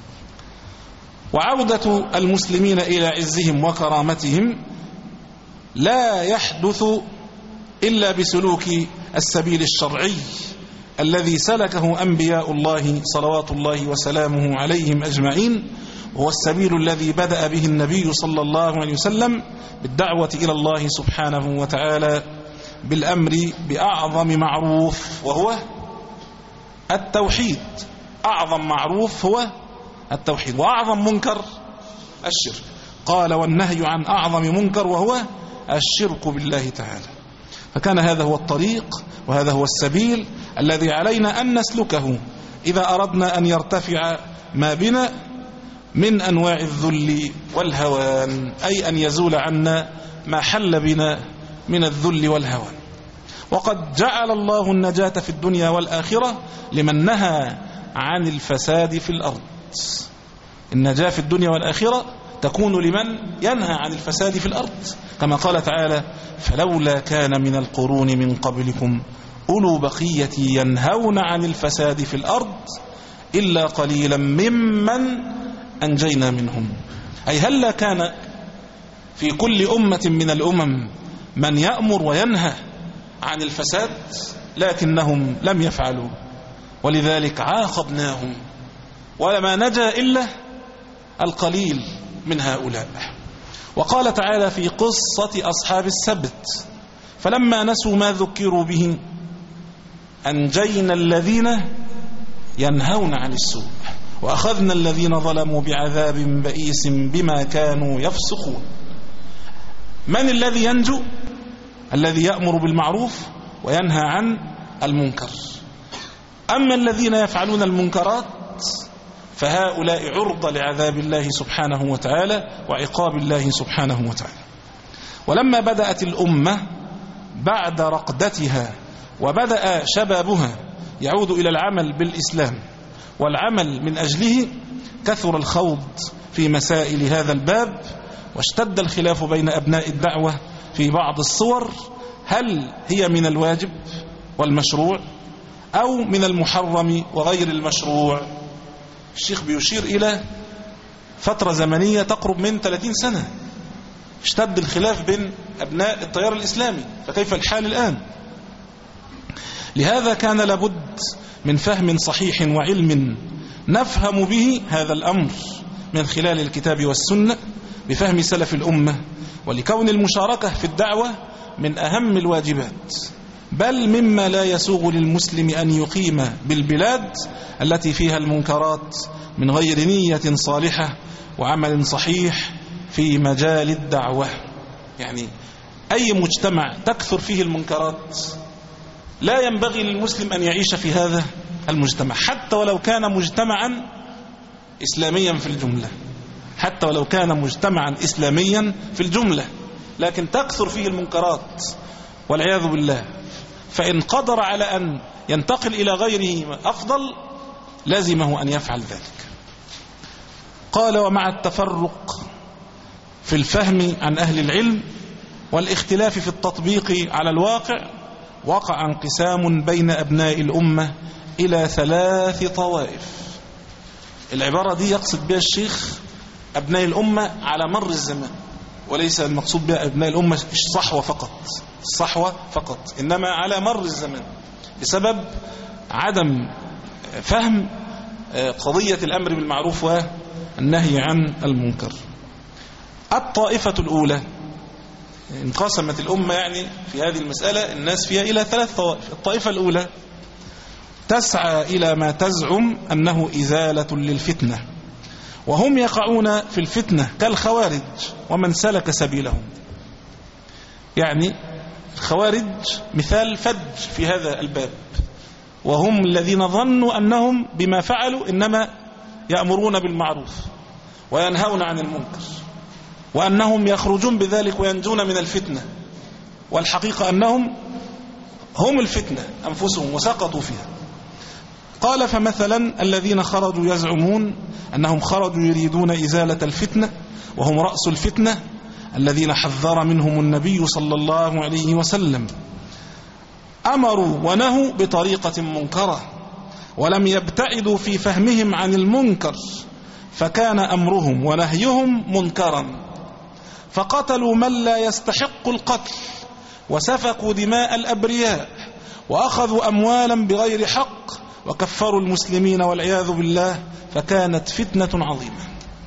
C: وعودة المسلمين إلى عزهم وكرامتهم لا يحدث إلا بسلوك السبيل الشرعي الذي سلكه أنبياء الله صلوات الله وسلامه عليهم أجمعين، هو السبيل الذي بدأ به النبي صلى الله عليه وسلم بالدعوة إلى الله سبحانه وتعالى بالأمر بأعظم معروف وهو التوحيد. أعظم معروف هو التوحيد، وأعظم منكر الشرك. قال: والنهي عن أعظم منكر وهو الشرك بالله تعالى. فكان هذا هو الطريق وهذا هو السبيل الذي علينا أن نسلكه إذا أردنا أن يرتفع ما بنا من أنواع الذل والهوان، أي أن يزول عنا ما حل بنا من الذل والهوان. وقد جعل الله النجاة في الدنيا والآخرة لمن نهى عن الفساد في الأرض. النجاة في الدنيا والآخرة تكون لمن ينهى عن الفساد في الأرض، كما قال تعالى: فلولا كان من القرون من قبلكم أولو بقية ينهون عن الفساد في الأرض إلا قليلا ممن أنجينا منهم. أي هل كان في كل أمة من الأمم من يأمر وينهى عن الفساد، لكنهم لم يفعلوا، ولذلك عاقبناهم، ولما نجا إلا القليل من هؤلاء. وقال تعالى في قصة أصحاب السبت: فلما نسوا ما ذكروا به أنجينا الذين ينهون عن السوء وأخذنا الذين ظلموا بعذاب بئيس بما كانوا يفسقون. من الذي ينجو؟ الذي يأمر بالمعروف وينهى عن المنكر. أما الذين يفعلون المنكرات فهؤلاء عرضة لعذاب الله سبحانه وتعالى وعقاب الله سبحانه وتعالى. ولما بدأت الأمة بعد رقدتها وبدأ شبابها يعود إلى العمل بالإسلام والعمل من أجله، كثر الخوض في مسائل هذا الباب، واشتد الخلاف بين أبناء الدعوة في بعض الصور، هل هي من الواجب والمشروع أو من المحرم وغير المشروع. الشيخ بيشير إلى فترة زمنية تقرب من ثلاثين سنة اشتد الخلاف بين أبناء التيار الإسلامي، فكيف الحال الآن؟ لهذا كان لابد من فهم صحيح وعلم نفهم به هذا الأمر من خلال الكتاب والسنة بفهم سلف الأمة، ولكون المشاركة في الدعوة من أهم الواجبات، بل مما لا يسوغ للمسلم أن يقيم بالبلاد التي فيها المنكرات من غير نية صالحة وعمل صحيح في مجال الدعوة. يعني أي مجتمع تكثر فيه المنكرات لا ينبغي للمسلم أن يعيش في هذا المجتمع، حتى ولو كان مجتمعا إسلاميا في الجملة، حتى ولو كان مجتمعا إسلاميا في الجملة، لكن تكثر فيه المنكرات والعياذ بالله، فإن قدر على أن ينتقل إلى غيره أفضل لازمه أن يفعل ذلك. قال: ومع التفرق في الفهم عن أهل العلم والاختلاف في التطبيق على الواقع، وقع انقسام بين أبناء الأمة إلى ثلاث طوائف. العبارة دي يقصد بها الشيخ أبناء الأمة على مر الزمان، وليس المقصود بها أبناء الأمة الصحوة فقط الصحوة فقط إنما على مر الزمان، بسبب عدم فهم قضية الأمر بالمعروف والنهي عن المنكر. الطائفة الأولى انقسمت الأمة يعني في هذه المسألة الناس فيها إلى ثلاث طوائف. الطائفة الأولى تسعى إلى ما تزعم أنه إزالة للفتنة، وهم يقعون في الفتنة كالخوارج ومن سلك سبيلهم. يعني الخوارج مثال فج في هذا الباب، وهم الذين ظنوا أنهم بما فعلوا إنما يأمرون بالمعروف وينهون عن المنكر، وأنهم يخرجون بذلك وينجون من الفتنة، والحقيقة أنهم هم الفتنة أنفسهم وسقطوا فيها. قال: فمثلا الذين خرجوا يزعمون أنهم خرجوا يريدون إزالة الفتنة وهم رأس الفتنة الذين حذر منهم النبي صلى الله عليه وسلم، أمروا ونهوا بطريقة منكرة ولم يبتعدوا في فهمهم عن المنكر، فكان أمرهم ونهيهم منكرا، فقتلوا من لا يستحق القتل وسفكوا دماء الأبرياء وأخذوا أموالا بغير حق وكفروا المسلمين والعياذ بالله، فكانت فتنة عظيمة.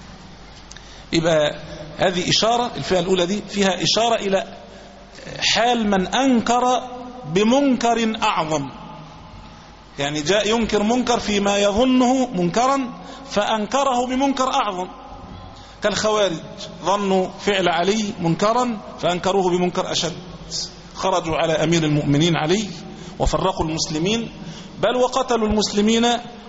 C: يبقى هذه إشارة، الفئة الأولى دي فيها إشارة إلى حال من أنكر بمنكر أعظم، يعني جاء ينكر منكر فيما يظنه منكرا فأنكره بمنكر أعظم، كالخوارج ظنوا فعل علي منكرا فأنكروه بمنكر أشد، خرجوا على أمير المؤمنين علي وفرقوا المسلمين، بل وقتلوا المسلمين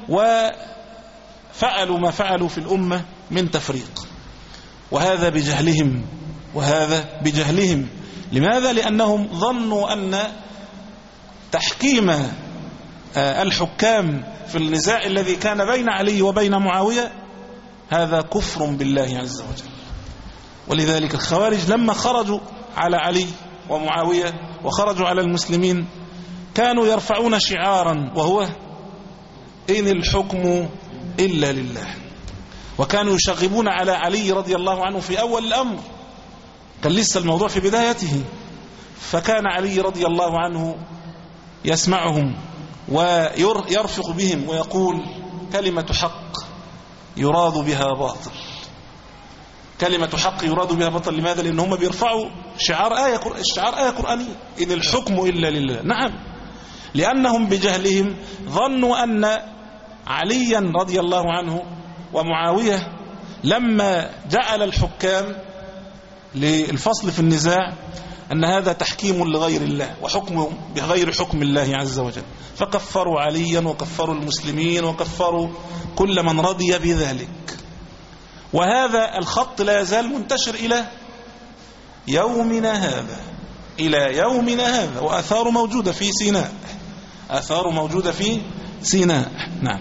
C: وفعلوا ما فعلوا في الأمة من تفريق، وهذا بجهلهم وهذا بجهلهم. لماذا؟ لأنهم ظنوا أن تحكيم الحكام في النزاع الذي كان بين علي وبين معاوية هذا كفر بالله عز وجل. ولذلك الخوارج لما خرجوا على علي ومعاوية وخرجوا على المسلمين كانوا يرفعون شعارا، وهو إن الحكم إلا لله. وكانوا يشغبون على علي رضي الله عنه في أول الأمر، كان لسه الموضوع في بدايته، فكان علي رضي الله عنه يسمعهم ويرفق بهم ويقول كلمة حق يراد بها باطل، كلمة حق يراد بها باطل. لماذا؟ لأن هم بيرفعوا شعار آية شعار آية قرآنية، إن الحكم إلا لله. نعم، لأنهم بجهلهم ظنوا أن عليا رضي الله عنه ومعاوية لما جعل الحكام للفصل في النزاع أن هذا تحكيم لغير الله وحكم بغير حكم الله عز وجل، فكفروا عليا وكفروا المسلمين وكفروا كل من رضي بذلك. وهذا الخط لا يزال منتشر إلى يومنا هذا، إلى يومنا هذا، وآثار موجودة في سيناء، آثار موجودة في سيناء. نعم.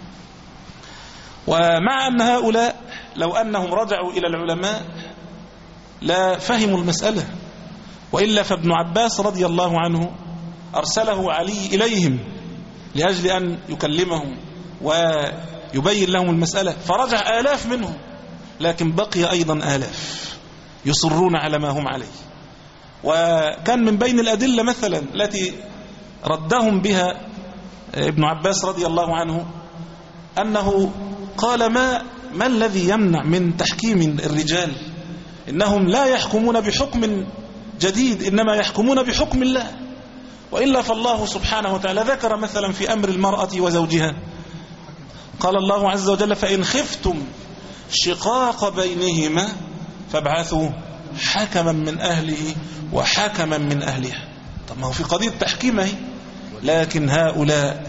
C: ومع أن هؤلاء لو أنهم رجعوا إلى العلماء لا فهموا المسألة، وإلا فابن عباس رضي الله عنه أرسله علي إليهم لأجل أن يكلمهم ويبين لهم المسألة، فرجع آلاف منهم، لكن بقي أيضا آلاف يصرون على ما هم عليه. وكان من بين الأدلة مثلا التي ردهم بها ابن عباس رضي الله عنه أنه قال ما, ما الذي يمنع من تحكيم الرجال؟ إنهم لا يحكمون بحكم جديد، إنما يحكمون بحكم الله. وإلا فالله سبحانه وتعالى ذكر مثلا في أمر المرأة وزوجها، قال الله عز وجل فإن خفتم شقاق بينهما فابعثوا حكما من أهله وحكما من أهلها. طب ما هو في قضية تحكيمه، لكن هؤلاء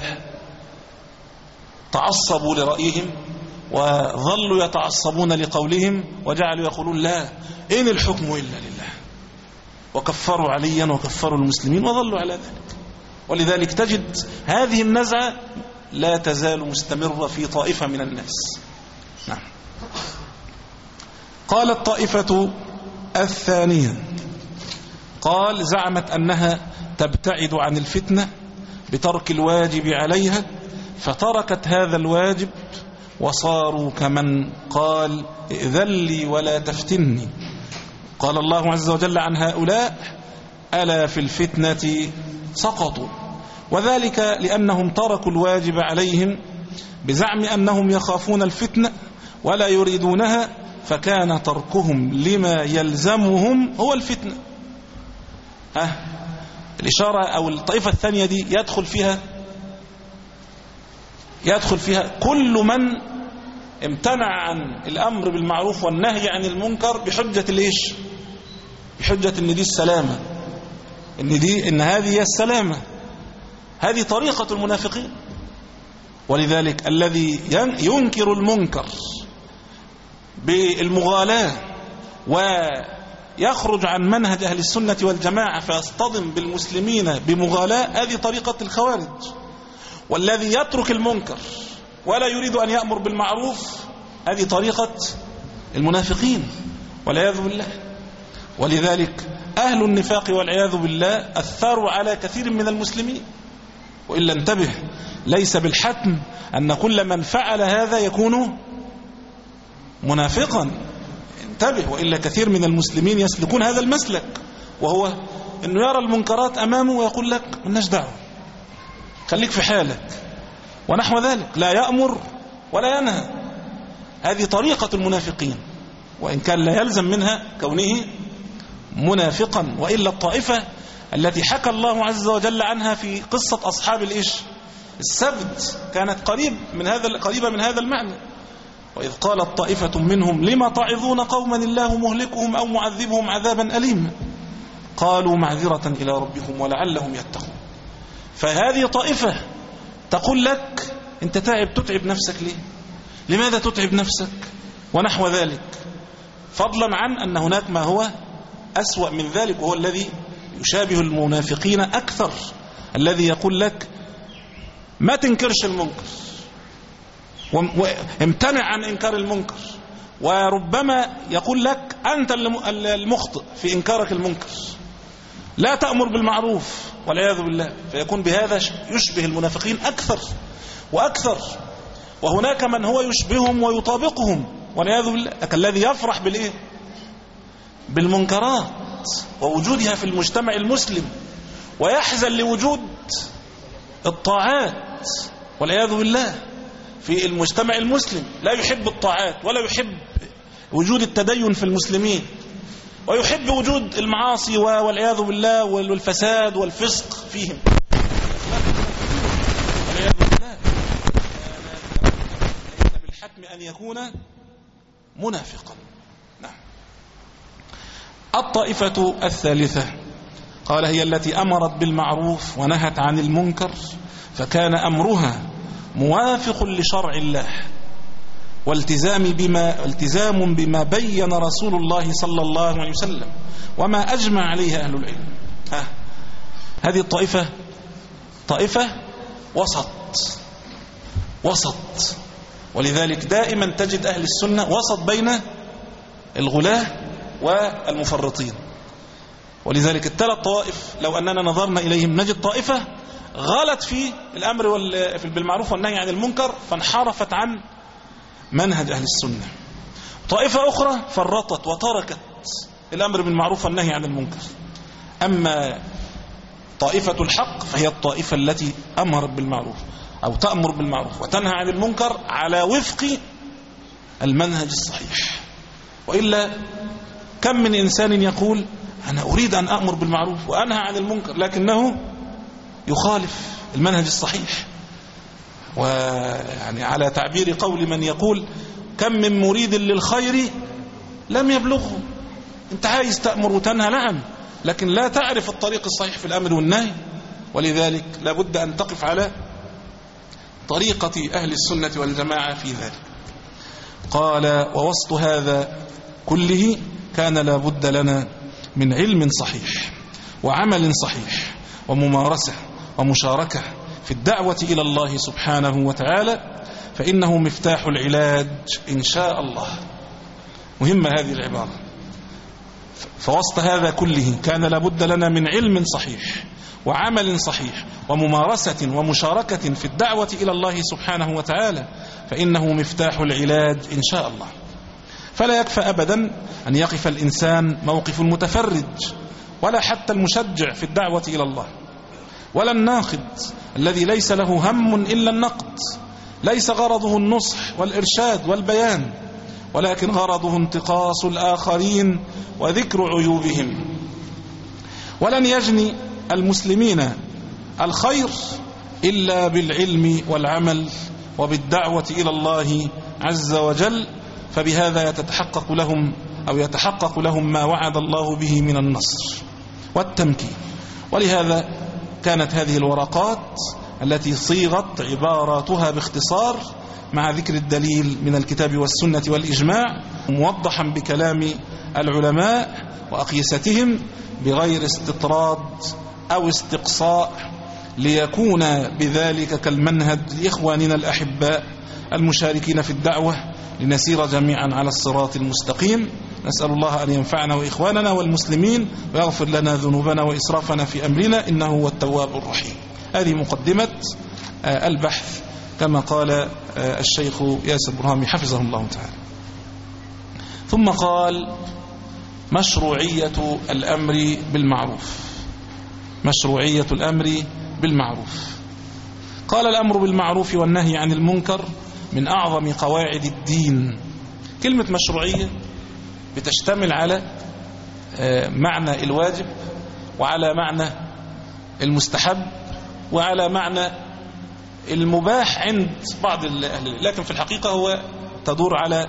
C: تعصبوا لرأيهم وظلوا يتعصبون لقولهم وجعلوا يقولون لا إن الحكم إلا لله، وكفروا عليا وكفروا المسلمين وظلوا على ذلك. ولذلك تجد هذه النزعة لا تزال مستمرة في طائفة من الناس. نعم. قال الطائفة الثانية، قال زعمت أنها تبتعد عن الفتنة بترك الواجب عليها، فتركت هذا الواجب وصاروا كمن قال ائذن لي ولا تفتني. قال الله عز وجل عن هؤلاء ألا في الفتنة سقطوا، وذلك لأنهم تركوا الواجب عليهم بزعم أنهم يخافون الفتنة ولا يريدونها، فكان تركهم لما يلزمهم هو الفتنة. ها الإشارة أو الطائفة الثانية دي يدخل فيها يدخل فيها كل من امتنع عن الأمر بالمعروف والنهي عن المنكر بحجة الإيش؟ بحجة إن دي السلامة، إن دي إن هذه هي السلامة. هذه طريقة المنافقين. ولذلك الذي ينكر المنكر بالمغالاة ويخرج عن منهج أهل السنة والجماعة فيصطدم بالمسلمين بمغالاة، هذه طريقة الخوارج. والذي يترك المنكر ولا يريد أن يأمر بالمعروف، هذه طريقة المنافقين والعياذ بالله. ولذلك أهل النفاق والعياذ بالله أثروا على كثير من المسلمين. وإلا انتبه، ليس بالحتم أن كل من فعل هذا يكون منافقا، انتبه. وإلا كثير من المسلمين يسلكون هذا المسلك، وهو أنه يرى المنكرات أمامه ويقول لك مالناش دعوة، خليك في حالك ونحو ذلك، لا يأمر ولا ينهى. هذه طريقة المنافقين، وإن كان لا يلزم منها كونه منافقا. وإلا الطائفة التي حكى الله عز وجل عنها في قصة أصحاب الإيش السبت كانت قريب من هذا قريبة من هذا المعنى. وإذ قالت طائفة منهم لما تعظون قوما الله مهلكهم أو معذبهم عذابا أليما قالوا معذرة إلى ربكم ولعلهم يتقون. فهذه طائفة تقول لك أنت تعب تتعب نفسك ليه؟ لماذا تتعب نفسك؟ ونحو ذلك، فضلا عن أن هناك ما هو أسوأ من ذلك، وهو الذي يشابه المنافقين أكثر، الذي يقول لك ما تنكرش المنكر وامتنع عن إنكار المنكر، وربما يقول لك أنت المخطئ في إنكارك المنكر، لا تأمر بالمعروف والعياذ بالله. فيكون بهذا يشبه المنافقين أكثر وأكثر. وهناك من هو يشبههم ويطابقهم والعياذ بالله، الذي يفرح بالإيه؟ بالمنكرات ووجودها في المجتمع المسلم، ويحزن لوجود الطاعات والعياذ بالله في المجتمع المسلم. لا يحب الطاعات ولا يحب وجود التدين في المسلمين، ويحب وجود المعاصي والعياذ بالله والفساد والفسق فيهم والعياذ بالله. ليس بالحتم أن يكون منافقا. نعم. الطائفة الثالثة قال هي التي أمرت بالمعروف ونهت عن المنكر، فكان أمرها موافق لشرع الله والتزام بما التزام بما بين رسول الله صلى الله عليه وسلم وما أجمع عليه أهل العلم. ها. هذه الطائفة طائفة وسط وسط ولذلك دائما تجد أهل السنة وسط بين الغلاة والمفرطين. ولذلك الثلاث طوائف لو أننا نظرنا إليهم نجد طائفة غلط في الأمر بالمعروف والنهي عن المنكر فانحرفت عن منهج أهل السنة، طائفة أخرى فرطت وتركت الأمر بالمعروف والنهي عن المنكر. أما طائفة الحق فهي الطائفة التي أمرت بالمعروف أو تأمر بالمعروف وتنهى عن المنكر على وفق المنهج الصحيح. وإلا كم من إنسان يقول أنا أريد أن أأمر بالمعروف وأنهى عن المنكر لكنه يخالف المنهج الصحيح. ويعني على تعبير قول من يقول كم من مريد للخير لم يبلغه. أنت عايز تأمر وتنهى نعم، لكن لا تعرف الطريق الصحيح في الأمر والنهي، ولذلك لابد أن تقف على طريقة أهل السنة والجماعة في ذلك. قال ووسط هذا كله كان لابد لنا من علم صحيح وعمل صحيح وممارسة ومشاركة في الدعوة إلى الله سبحانه وتعالى، فإنه مفتاح العلاج إن شاء الله. مهمة هذه العبارة. فوسط هذا كله كان لابد لنا من علم صحيح وعمل صحيح وممارسة ومشاركة في الدعوة إلى الله سبحانه وتعالى، فإنه مفتاح العلاج إن شاء الله. فلا يكفى أبدا أن يقف الإنسان موقف المتفرج ولا حتى المشجع في الدعوة إلى الله، ولا الناقد الذي ليس له هم إلا النقد، ليس غرضه النصح والإرشاد والبيان، ولكن غرضه انتقاص الآخرين وذكر عيوبهم. ولن يجني المسلمين الخير إلا بالعلم والعمل وبالدعوة إلى الله عز وجل، فبهذا يتحقق لهم أو يتحقق لهم ما وعد الله به من النصر والتمكين. ولهذا كانت هذه الورقات التي صيغت عباراتها باختصار مع ذكر الدليل من الكتاب والسنة والإجماع موضحا بكلام العلماء وأقيستهم بغير استطراد أو استقصاء، ليكون بذلك كالمنهج لإخواننا الأحباء المشاركين في الدعوة لنسير جميعا على الصراط المستقيم. نسأل الله أن ينفعنا وإخواننا والمسلمين ويغفر لنا ذنوبنا وإسرافنا في أمرنا إنه هو التواب الرحيم. هذه مقدمة البحث كما قال الشيخ ياسر برهامي حفظه الله تعالى. ثم قال مشروعية الأمر بالمعروف. مشروعية الأمر بالمعروف. قال الأمر بالمعروف والنهي عن المنكر من أعظم قواعد الدين. كلمة مشروعية بتشتمل على معنى الواجب وعلى معنى المستحب وعلى معنى المباح عند بعض الأهل، لكن في الحقيقة هو تدور على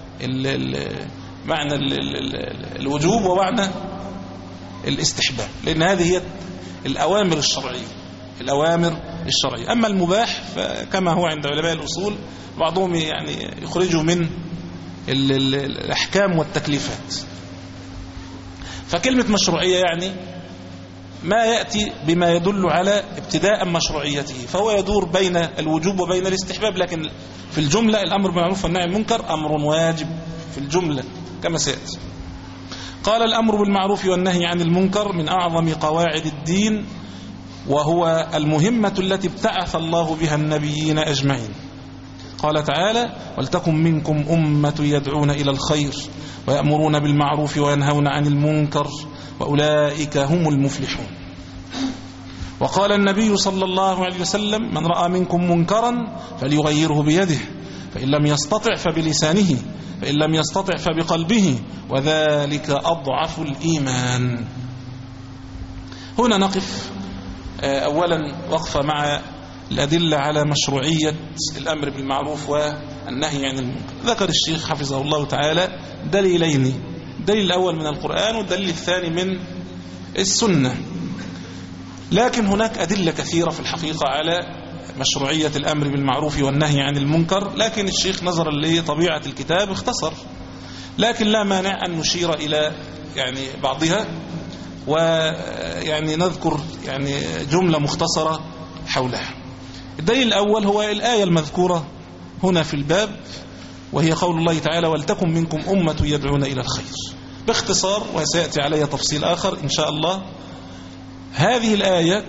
C: معنى الوجوب ومعنى الاستحباب، لأن هذه هي الأوامر الشرعية الأوامر الشرعية. أما المباح فكما هو عند علماء الأصول بعضهم يعني يخرجوا من الأحكام والتكليفات. فكلمة مشروعية يعني ما يأتي بما يدل على ابتداء مشروعيته، فهو يدور بين الوجوب وبين الاستحباب، لكن في الجملة الأمر بالمعروف والنهي عن المنكر أمر واجب في الجملة كما سيأتي. قال الأمر بالمعروف والنهي عن المنكر من أعظم قواعد الدين، وهو المهمة التي ابتعث الله بها النبيين أجمعين. قال تعالى: ولتكن منكم أمة يدعون إلى الخير ويأمرون بالمعروف وينهون عن المنكر وأولئك هم المفلحون. وقال النبي صلى الله عليه وسلم: من رأى منكم منكرا فليغيره بيده، فإن لم يستطع فبلسانه، فإن لم يستطع فبقلبه، وذلك أضعف الإيمان. هنا نقف أولا وقفة مع الأدلة على مشروعية الأمر بالمعروف والنهي عن المنكر. ذكر الشيخ حفظه الله تعالى دليلين: الدليل الأول من القرآن والدليل الثاني من السنة. لكن هناك أدلة كثيرة في الحقيقة على مشروعية الأمر بالمعروف والنهي عن المنكر، لكن الشيخ نظرا لطبيعة الكتاب اختصر، لكن لا مانع أن نشير إلى يعني بعضها ويعني نذكر يعني جملة مختصرة حولها. الدليل الأول هو الآية المذكورة هنا في الباب، وهي قول الله تعالى: ولتكن منكم أمة يدعون إلى الخير. باختصار، وسيأتي علي تفصيل آخر إن شاء الله. هذه الآية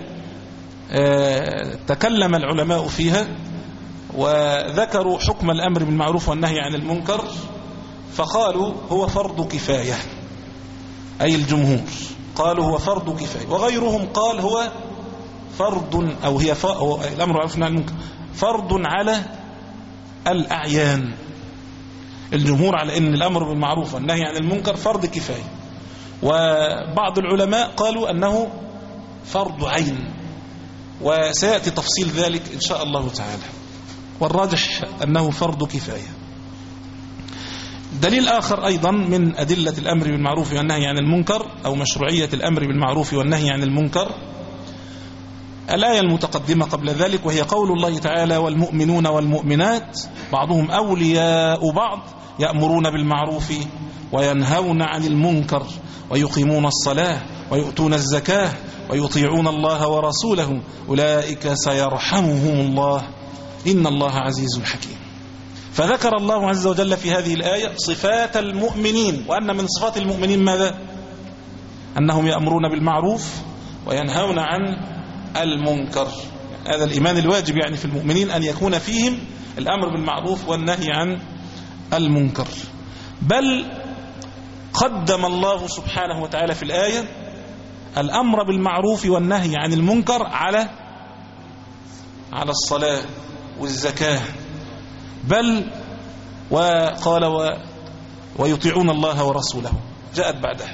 C: تكلم العلماء فيها وذكروا حكم الأمر بالمعروف والنهي عن المنكر، فقالوا هو فرض كفاية، أي الجمهور قالوا هو فرض كفاية، وغيرهم قال هو فرض أو هي الأمر بالمعروف والنهي عن المنكر فرض على الأعيان. الجمهور على أن الأمر بالمعروف والنهي عن المنكر فرض كفاية، وبعض العلماء قالوا أنه فرض عين، وسيأتي تفصيل ذلك إن شاء الله تعالى، والراجح أنه فرض كفاية. دليل آخر أيضا من أدلة الأمر بالمعروف والنهي عن المنكر أو مشروعية الأمر بالمعروف والنهي عن المنكر الآية المتقدمة قبل ذلك، وهي قول الله تعالى: والمؤمنون والمؤمنات بعضهم أولياء بعض يأمرون بالمعروف وينهون عن المنكر ويقيمون الصلاة ويؤتون الزكاة ويطيعون الله ورسوله أولئك سيرحمهم الله إن الله عزيز حكيم. فذكر الله عز وجل في هذه الآية صفات المؤمنين، وأن من صفات المؤمنين ماذا؟ أنهم يأمرون بالمعروف وينهون عن المنكر. هذا الإيمان الواجب يعني في المؤمنين، أن يكون فيهم الأمر بالمعروف والنهي عن المنكر. بل قدم الله سبحانه وتعالى في الآية الأمر بالمعروف والنهي عن المنكر على على الصلاة والزكاة، بل وقال و ويطيعون الله ورسوله جاءت بعدها.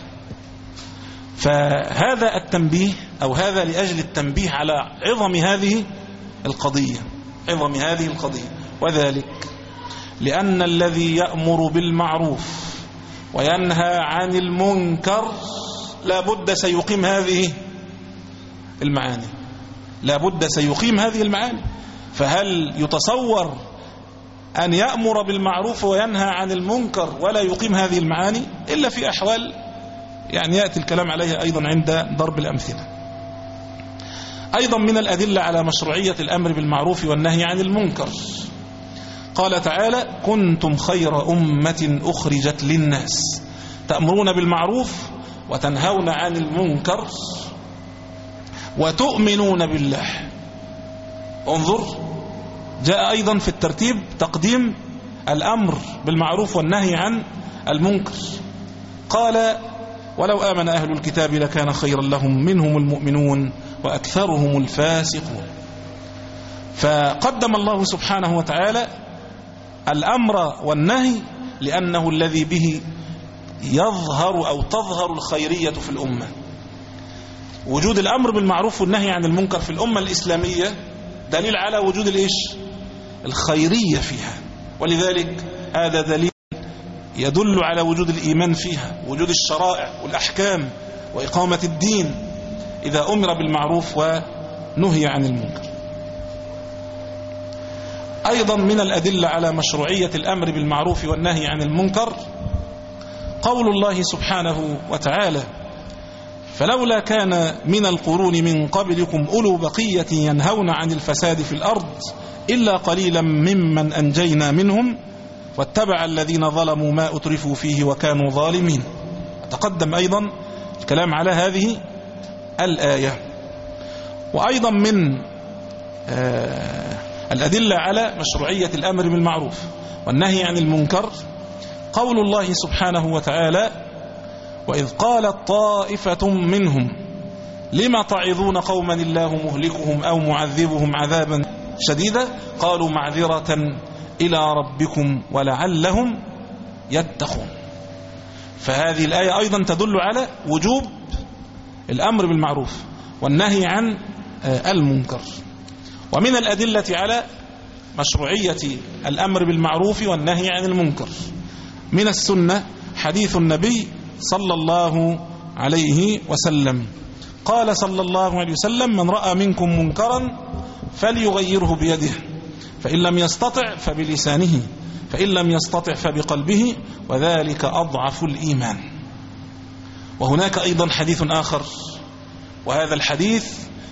C: فهذا التنبيه أو هذا لأجل التنبيه على عظم هذه القضية عظم هذه القضية وذلك لأن الذي يأمر بالمعروف وينهى عن المنكر لابد سيقيم هذه المعاني لابد سيقيم هذه المعاني. فهل يتصور أن يأمر بالمعروف وينهى عن المنكر ولا يقيم هذه المعاني؟ إلا في أحوال يعني يأتي الكلام عليها أيضا عند ضرب الأمثلة. أيضا من الأدلة على مشروعية الأمر بالمعروف والنهي عن المنكر قال تعالى: كنتم خير أمة أخرجت للناس تأمرون بالمعروف وتنهون عن المنكر وتؤمنون بالله. انظر، جاء أيضا في الترتيب تقديم الأمر بالمعروف والنهي عن المنكر. قال: ولو آمن أهل الكتاب لكان خيرا لهم منهم المؤمنون وأكثرهم الفاسقون. فقدم الله سبحانه وتعالى الأمر والنهي لأنه الذي به يظهر أو تظهر الخيرية في الأمة. وجود الأمر بالمعروف والنهي عن المنكر في الأمة الإسلامية دليل على وجود الإيش؟ الخيرية فيها، ولذلك هذا دليل يدل على وجود الإيمان فيها، وجود الشرائع والأحكام وإقامة الدين إذا أمر بالمعروف ونهي عن المنكر. أيضا من الأدلة على مشروعية الأمر بالمعروف والنهي عن المنكر قول الله سبحانه وتعالى: فلولا كان من القرون من قبلكم أولو بقية ينهون عن الفساد في الأرض إلا قليلا ممن أنجينا منهم واتبع الذين ظلموا ما أترفوا فيه وكانوا ظالمين. تقدم أيضا الكلام على هذه الآية. وأيضا من آه الأدلة على مشروعية الأمر بالمعروف والنهي عن المنكر قول الله سبحانه وتعالى: وإذ قالت طائفة منهم لما تعظون قوما الله مهلكهم أو معذبهم عذابا شديدا قالوا معذرة إلى ربكم ولعلهم يتقون. فهذه الآية أيضا تدل على وجوب الأمر بالمعروف والنهي عن المنكر. ومن الأدلة على مشروعية الأمر بالمعروف والنهي عن المنكر من السنة حديث النبي صلى الله عليه وسلم قال صلى الله عليه وسلم: من رأى منكم منكرا فليغيره بيده، فإن لم يستطع فبلسانه، فإن لم يستطع فبقلبه، وذلك أضعف الإيمان. وهناك أيضا حديث آخر، وهذا الحديث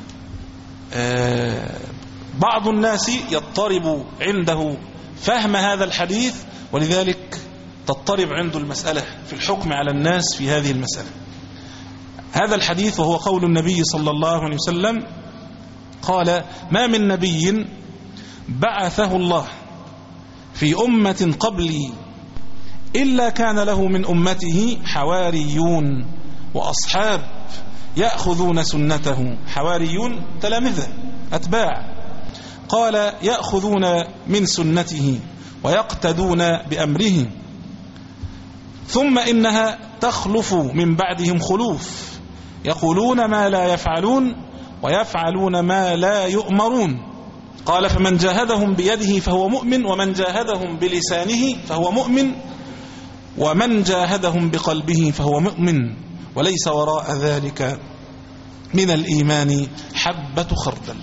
C: بعض الناس يضطرب عنده فهم هذا الحديث، ولذلك تضطرب عنده المسألة في الحكم على الناس في هذه المسألة. هذا الحديث وهو قول النبي صلى الله عليه وسلم قال: ما من نبي بعثه الله في أمة قبلي إلا كان له من أمته حواريون وأصحاب يأخذون سنته. حواريون تلامذة أتباع، قال: يأخذون من سنته ويقتدون بأمره، ثم إنها تخلف من بعدهم خلوف يقولون ما لا يفعلون ويفعلون ما لا يؤمرون. قال: فمن جاهدهم بيده فهو مؤمن، ومن جاهدهم بلسانه فهو مؤمن، ومن جاهدهم بقلبه فهو مؤمن، وليس وراء ذلك من الإيمان حبة خردل.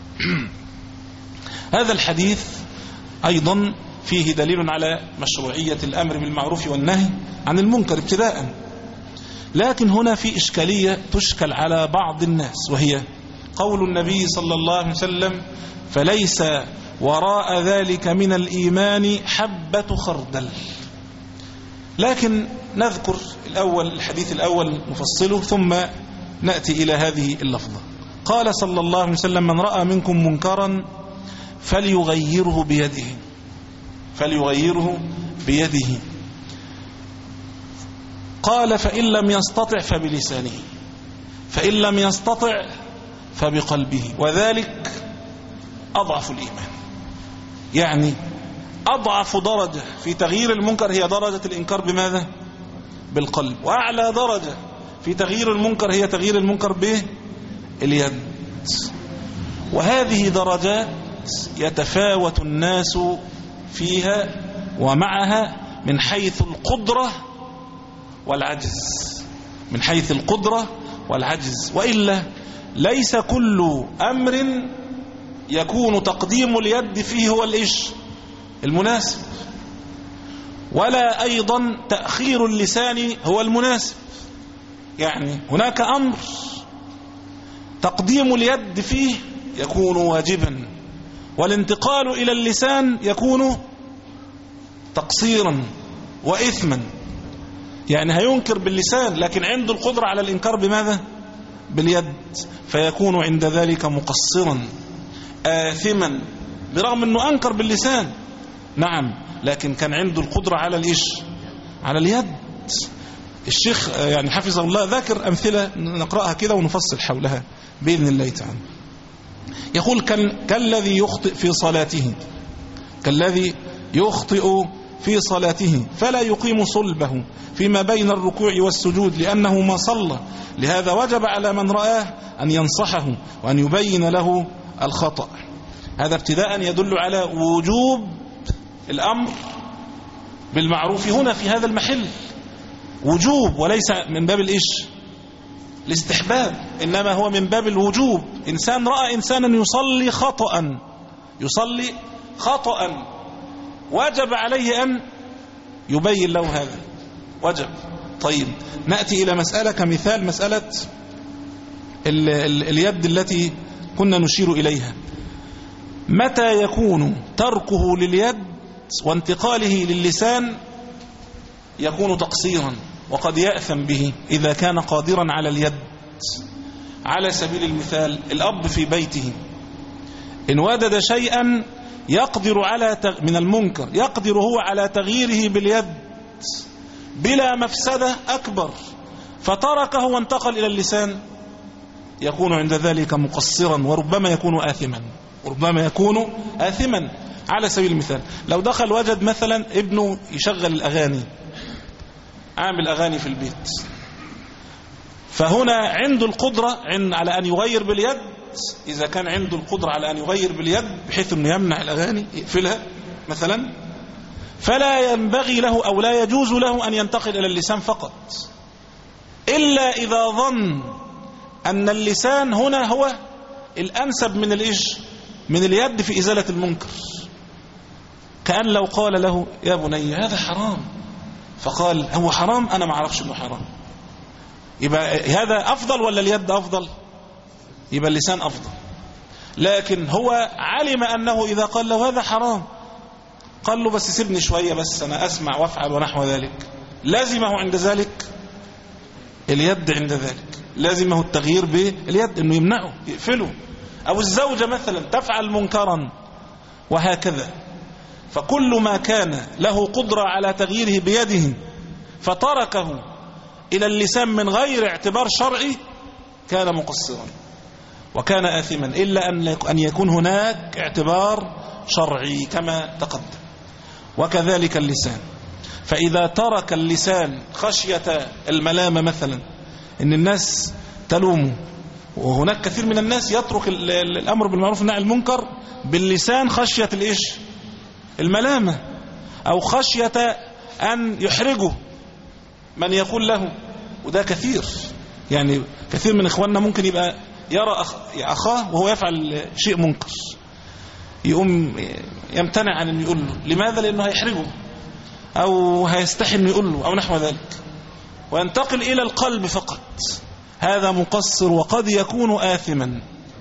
C: هذا الحديث أيضا فيه دليل على مشروعية الأمر بالمعروف والنهي عن المنكر ابتداء، لكن هنا في إشكالية تشكل على بعض الناس، وهي قول النبي صلى الله عليه وسلم: فليس وراء ذلك من الإيمان حبة خردل. لكن نذكر الأول الحديث الأول نفصله ثم نأتي إلى هذه اللفظة. قال صلى الله عليه وسلم: من رأى منكم منكرا فليغيره بيده، فليغيره بيده. قال: فإن لم يستطع فبلسانه، فإن لم يستطع فبقلبه، وذلك أضعف الإيمان. يعني أضعف درجة في تغيير المنكر هي درجة الإنكار بماذا؟ بالقلب. وأعلى درجة في تغيير المنكر هي تغيير المنكر باليد. وهذه درجات يتفاوت الناس فيها ومعها من حيث القدرة والعجز، من حيث القدرة والعجز. وإلا ليس كل أمر يكون تقديم اليد فيه هو الإيش المناسب، ولا أيضا تأخير اللسان هو المناسب. يعني هناك أمر تقديم اليد فيه يكون واجبا، والانتقال إلى اللسان يكون تقصيرا وإثما. يعني هينكر باللسان لكن عنده القدرة على الإنكار بماذا؟ باليد، فيكون عند ذلك مقصرا آثما، برغم أنه أنكر باللسان نعم، لكن كان عنده القدرة على الإيش؟ على اليد. الشيخ يعني حفظه الله ذاكر أمثلة نقرأها كده ونفصل حولها بإذن الله تعالى. يقول: كالذي يخطئ في صلاته، كالذي يخطئ في صلاته فلا يقيم صلبه فيما بين الركوع والسجود لأنه ما صلى، لهذا وجب على من رآه أن ينصحه وأن يبين له الخطأ. هذا ابتداء يدل على وجوب الأمر بالمعروف هنا في هذا المحل، وجوب وليس من باب الإيش الاستحباب، إنما هو من باب الوجوب. إنسان رأى إنسانا يصلي خطأ، يصلي خطأ، وجب عليه أن يبين له هذا، وجب. طيب نأتي إلى مسألة كمثال مسألة ال ال اليد التي كنا نشير إليها. متى يكون تركه لليد وانتقاله للسان يكون تقصيرا وقد يأثم به إذا كان قادرا على اليد؟ على سبيل المثال الأب في بيته إن وجد شيئا يقدر على تغ... من المنكر يقدر هو على تغييره باليد بلا مفسدة أكبر فتركه وانتقل إلى اللسان، يكون عند ذلك مقصرا وربما يكون آثما وربما يكون آثما. على سبيل المثال لو دخل وجد مثلا ابنه يشغل الأغاني، عامل أغاني في البيت، فهنا عنده القدرة على أن يغير باليد، إذا كان عنده القدرة على أن يغير باليد بحيث أنه يمنع الأغاني يقفلها مثلا، فلا ينبغي له أو لا يجوز له أن ينتقل إلى اللسان فقط، إلا إذا ظن أن اللسان هنا هو الأنسب من الإيش من اليد في إزالة المنكر. كأن لو قال له يا بني هذا حرام، فقال هو حرام أنا ما أعرفش أنه حرام، يبقى هذا أفضل ولا اليد أفضل؟ يبقى اللسان أفضل. لكن هو علم أنه إذا قال له هذا حرام، قال له بس سيبني شوية بس أنا أسمع وأفعل ونحو ذلك، لازمه عند ذلك اليد، عند ذلك لازمه التغيير باليد، أنه يمنعه يقفله. أو الزوجة مثلا تفعل منكرا وهكذا، فكل ما كان له قدرة على تغييره بيده فتركه إلى اللسان من غير اعتبار شرعي كان مقصرا وكان آثما، إلا أن يكون هناك اعتبار شرعي كما تقدم. وكذلك اللسان، فإذا ترك اللسان خشية الملامة مثلا، إن الناس تلومه، وهناك كثير من الناس يترك الأمر بالمعروف والنهي عن المنكر باللسان خشية الإيش الملامة، أو خشية أن يحرجه من يقول له، وده كثير. يعني كثير من إخواننا ممكن يبقى يرى أخاه وهو يفعل شيء منكر، يقوم يمتنع عن أن يقول له، لماذا؟ لأنه هيحرجه أو هيستحي أن يقول له أو نحو ذلك، وينتقل إلى القلب فقط، هذا مقصر وقد يكون آثما.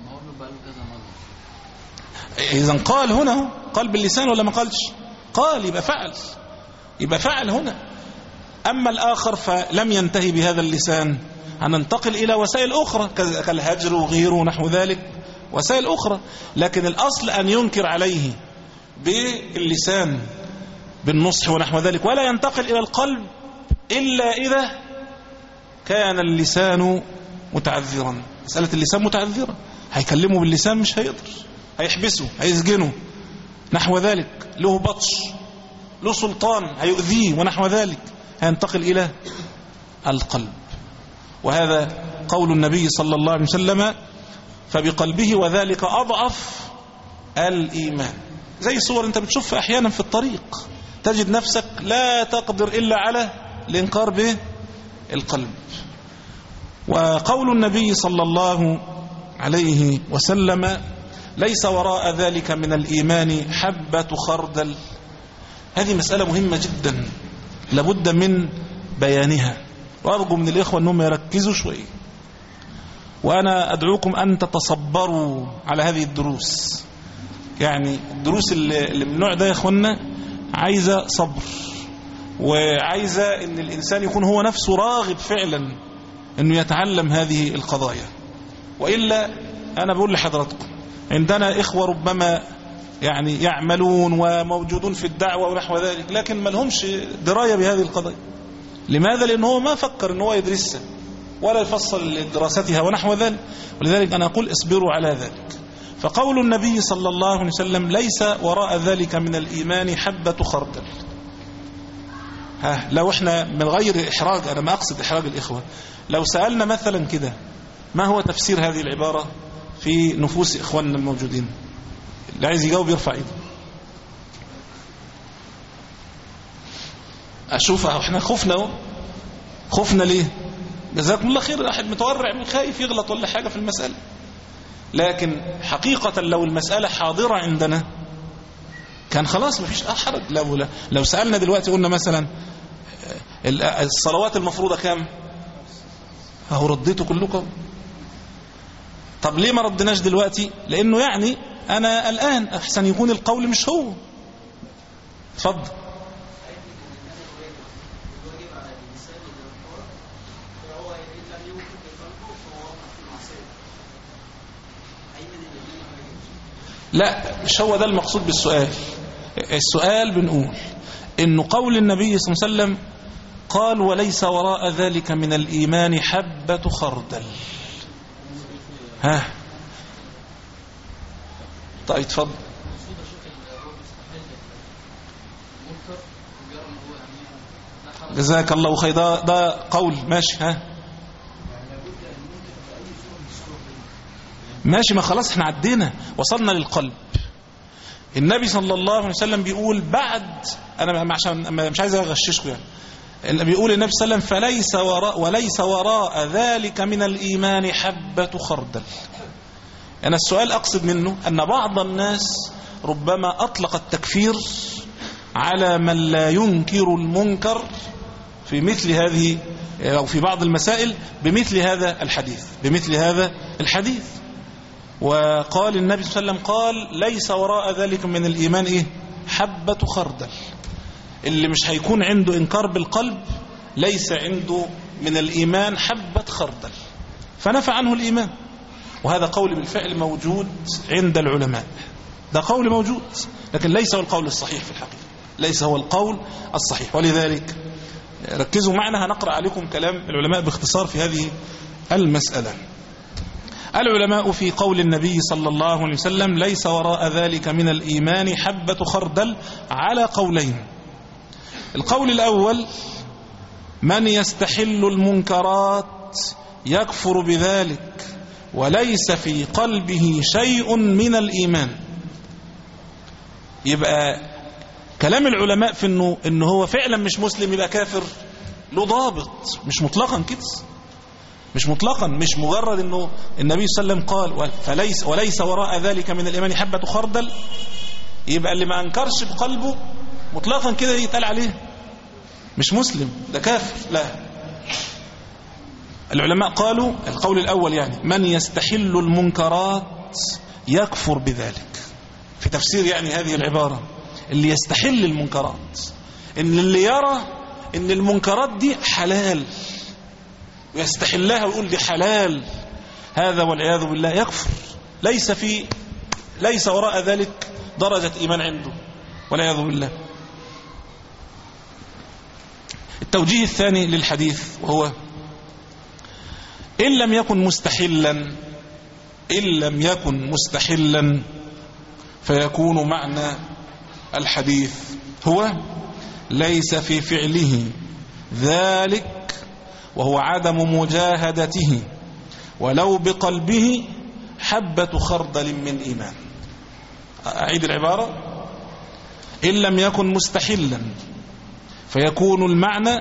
C: إذن قال هنا قال باللسان ولا ما قالش؟ قال، يبقى فعل يبقى فعل هنا. أما الآخر فلم ينتهي بهذا اللسان، هننتقل إلى وسائل أخرى كالهجر وغيره ونحو ذلك، وسائل أخرى. لكن الأصل أن ينكر عليه باللسان بالنصح ونحو ذلك، ولا ينتقل إلى القلب إلا إذا كان اللسان متعذرا. مسألة اللسان متعذرة، هيكلمه باللسان مش هيقدر، هيحبسه، هيسجنه نحو ذلك، له بطش، له سلطان هيؤذيه ونحو ذلك، هينتقل إلى القلب. وهذا قول النبي صلى الله عليه وسلم فبقلبه وذلك أضعف الإيمان. زي صور أنت بتشوفها أحيانا في الطريق، تجد نفسك لا تقدر إلا على الإنكار بالقلب. وقول النبي صلى الله عليه وسلم ليس وراء ذلك من الإيمان حبة خردل، هذه مسألة مهمة جدا لابد من بيانها، وأرجو من الإخوة أنهم يركزوا شوية، وأنا أدعوكم أن تتصبروا على هذه الدروس. يعني الدروس اللي من النوع ده يا إخوانا عايزة صبر، وعايزة أن الإنسان يكون هو نفسه راغب فعلا أنه يتعلم هذه القضايا. وإلا أنا بقول لحضراتكم عندنا إخوة ربما يعني يعملون وموجودون في الدعوة ونحو ذلك، لكن ما لهمش دراية بهذه القضايا. لماذا؟ لأنه هو ما فكر أنه يدرسها ولا يفصل دراستها ونحو ذلك. ولذلك أنا أقول اصبروا على ذلك. فقول النبي صلى الله عليه وسلم ليس وراء ذلك من الإيمان حبة خردل. ها لو احنا من غير إحراج، أنا ما أقصد إحراج الإخوة، لو سألنا مثلا كده ما هو تفسير هذه العبارة في نفوس إخواننا الموجودين، اللي عايز يجاوب يرفع ايده. أشوفها احنا خفنا خفنا ليه؟ جزاكم الله خير، أحد متورع من خايف يغلط ولا حاجة في المسألة. لكن حقيقة لو المسألة حاضرة عندنا كان خلاص مفيش أحرج. لو, لو سألنا دلوقتي قلنا مثلا الصلوات المفروضة كام؟ أهو رديته كلكم. طب ليه ما ردناش دلوقتي؟ لأنه يعني أنا الآن أحسن يكون القول مش هو. اتفضل. لا، مش هو ده المقصود بالسؤال. السؤال بنقول إنه قول النبي صلى الله عليه وسلم قال وليس وراء ذلك من الإيمان حبة خردل. ها طيب اتفضل. جزاك الله خير. ده, ده قول ماشي. ها ماشي، ما خلاص احنا عدينا وصلنا للقلب. النبي صلى الله عليه وسلم بيقول بعد، انا عشان مش عايز اغششكم يعني، بيقول النبي صلى الله عليه وسلم فليس وراء وليس وراء ذلك من الإيمان حبة خردل. أنا السؤال أقصد منه أن بعض الناس ربما أطلق التكفير على من لا ينكر المنكر في مثل هذه أو في بعض المسائل بمثل هذا الحديث بمثل هذا الحديث وقال النبي صلى الله عليه وسلم قال ليس وراء ذلك من الإيمان إيه؟ حبة خردل. اللي مش هيكون عنده إنكار بالقلب ليس عنده من الإيمان حبة خردل، فنفى عنه الإيمان. وهذا قول بالفعل موجود عند العلماء، ده قول موجود، لكن ليس هو القول الصحيح في الحقيقة، ليس هو القول الصحيح. ولذلك ركزوا معنا، هنقرأ عليكم كلام العلماء باختصار في هذه المسألة. العلماء في قول النبي صلى الله عليه وسلم ليس وراء ذلك من الإيمان حبة خردل على قولين. القول الأول من يستحل المنكرات يكفر بذلك وليس في قلبه شيء من الإيمان. يبقى كلام العلماء في إنه, إنه هو فعلا مش مسلم يبقى كافر له ضابط، مش مطلقا كده، مش مطلقا، مش مجرد إنه النبي صلى الله عليه وسلم قال فليس وليس وراء ذلك من الإيمان حبة خردل يبقى اللي ما أنكرش بقلبه مطلقا كده يتقال عليه مش مسلم، ده كافر. لا، العلماء قالوا القول الأول يعني من يستحل المنكرات يكفر بذلك، في تفسير يعني هذه العبارة اللي يستحل المنكرات، إن اللي يرى إن المنكرات دي حلال ويستحلها ويقول دي حلال، هذا والعياذ بالله يكفر، ليس في ليس وراء ذلك درجة إيمان عنده والعياذ بالله. التوجيه الثاني للحديث وهو إن لم يكن مستحلا إن لم يكن مستحلا فيكون معنى الحديث هو ليس في فعله ذلك وهو عدم مجاهدته ولو بقلبه حبة خردل من إيمان. أعيد العبارة: إن لم يكن مستحلا فيكون المعنى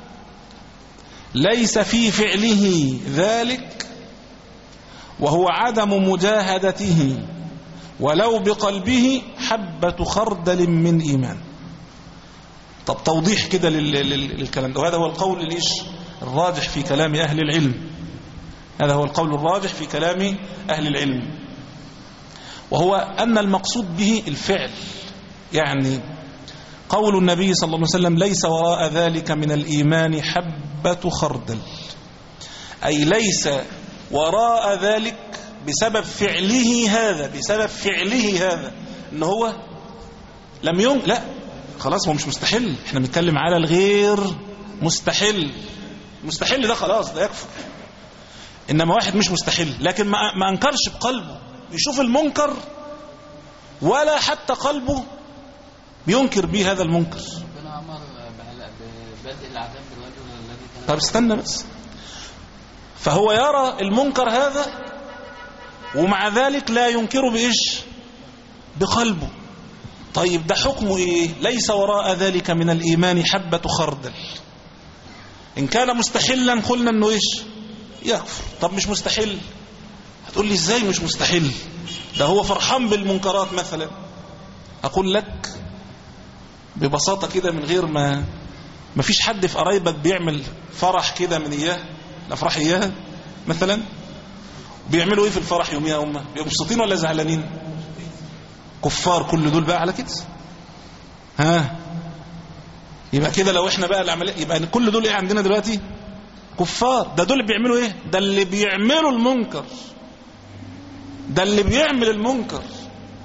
C: ليس في فعله ذلك وهو عدم مجاهدته ولو بقلبه حبة خردل من إيمان. طب توضيح كده للكلام ده، وهذا هو القول ليش الراجح في كلام أهل العلم، هذا هو القول الراجح في كلام أهل العلم، وهو أن المقصود به الفعل. يعني قول النبي صلى الله عليه وسلم ليس وراء ذلك من الإيمان حبة خردل، أي ليس وراء ذلك بسبب فعله هذا بسبب فعله هذا إن هو لم ين... لا خلاص هو مش مستحل، احنا بنتكلم على الغير مستحل. مستحل ده خلاص ده يكفر، إنما واحد مش مستحل لكن ما, ما أنكرش بقلبه، يشوف المنكر ولا حتى قلبه بينكر به هذا المنكر.
D: ربنا أمر ببدء العذاب بالرجل الذي كان.
C: طب استنى بس، فهو يرى المنكر هذا ومع ذلك لا ينكره بإيش؟ بقلبه. طيب ده حكمه إيه؟ ليس وراء ذلك من الإيمان حبة خردل. إن كان مستحلا قلنا إنه إيش؟ يكفر. طب مش مستحل، هتقول لي إزاي مش مستحل؟ ده هو فرحان بالمنكرات مثلا. أقول لك ببساطة كده من غير ما ما فيش حد في قرايبك بيعمل فرح كده من إياه الأفراح إياها مثلا، بيعملوا إيه في الفرح يوميها؟ هم بيبقوا مبسوطين ولا زعلانين؟ كفار كل دول بقى على كده. ها يبقى كده لو احنا بقى العملية يبقى كل دول ايه عندنا دلوقتي؟ كفار. ده دول اللي بيعملوا ايه؟ ده اللي بيعملوا المنكر، ده اللي بيعمل المنكر.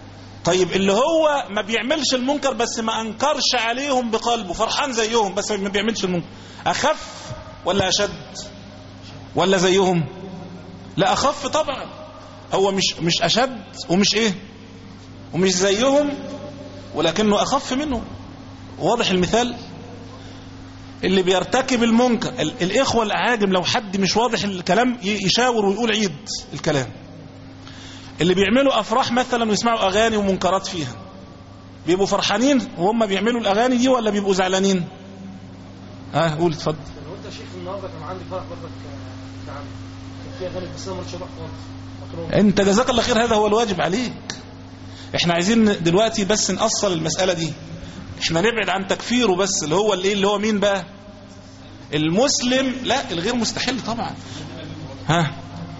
C: طيب اللي هو ما بيعملش المنكر بس ما أنكرش عليهم بقلبه، فرحان زيهم بس ما بيعملش المنكر، أخف ولا أشد ولا زيهم؟ لا أخف طبعا. هو مش مش أشد ومش إيه ومش زيهم، ولكنه أخف منهم. واضح المثال؟ اللي بيرتكب المنكر الإخوة الأعاجم، لو حد مش واضح الكلام يشاور ويقول عيد الكلام. اللي بيعملوا أفراح مثلا ويسمعوا أغاني ومنكرات فيها، بيبقوا فرحانين وهم بيعملوا الأغاني دي ولا بيبقوا زعلانين؟ ها قول اتفضل.
E: لو انت شايف النهارده كان عندي فرح برضك كان عندي كان في اغاني بس انا ما رضيتش اروح خالص.
C: انت جزاك الله خير، هذا هو الواجب عليك. احنا عايزين دلوقتي بس نأصل المسألة دي، احنا نبعد عن تكفيره بس، اللي هو اللي, اللي هو مين بقى؟ المسلم. لا الغير مستحيل طبعا. ها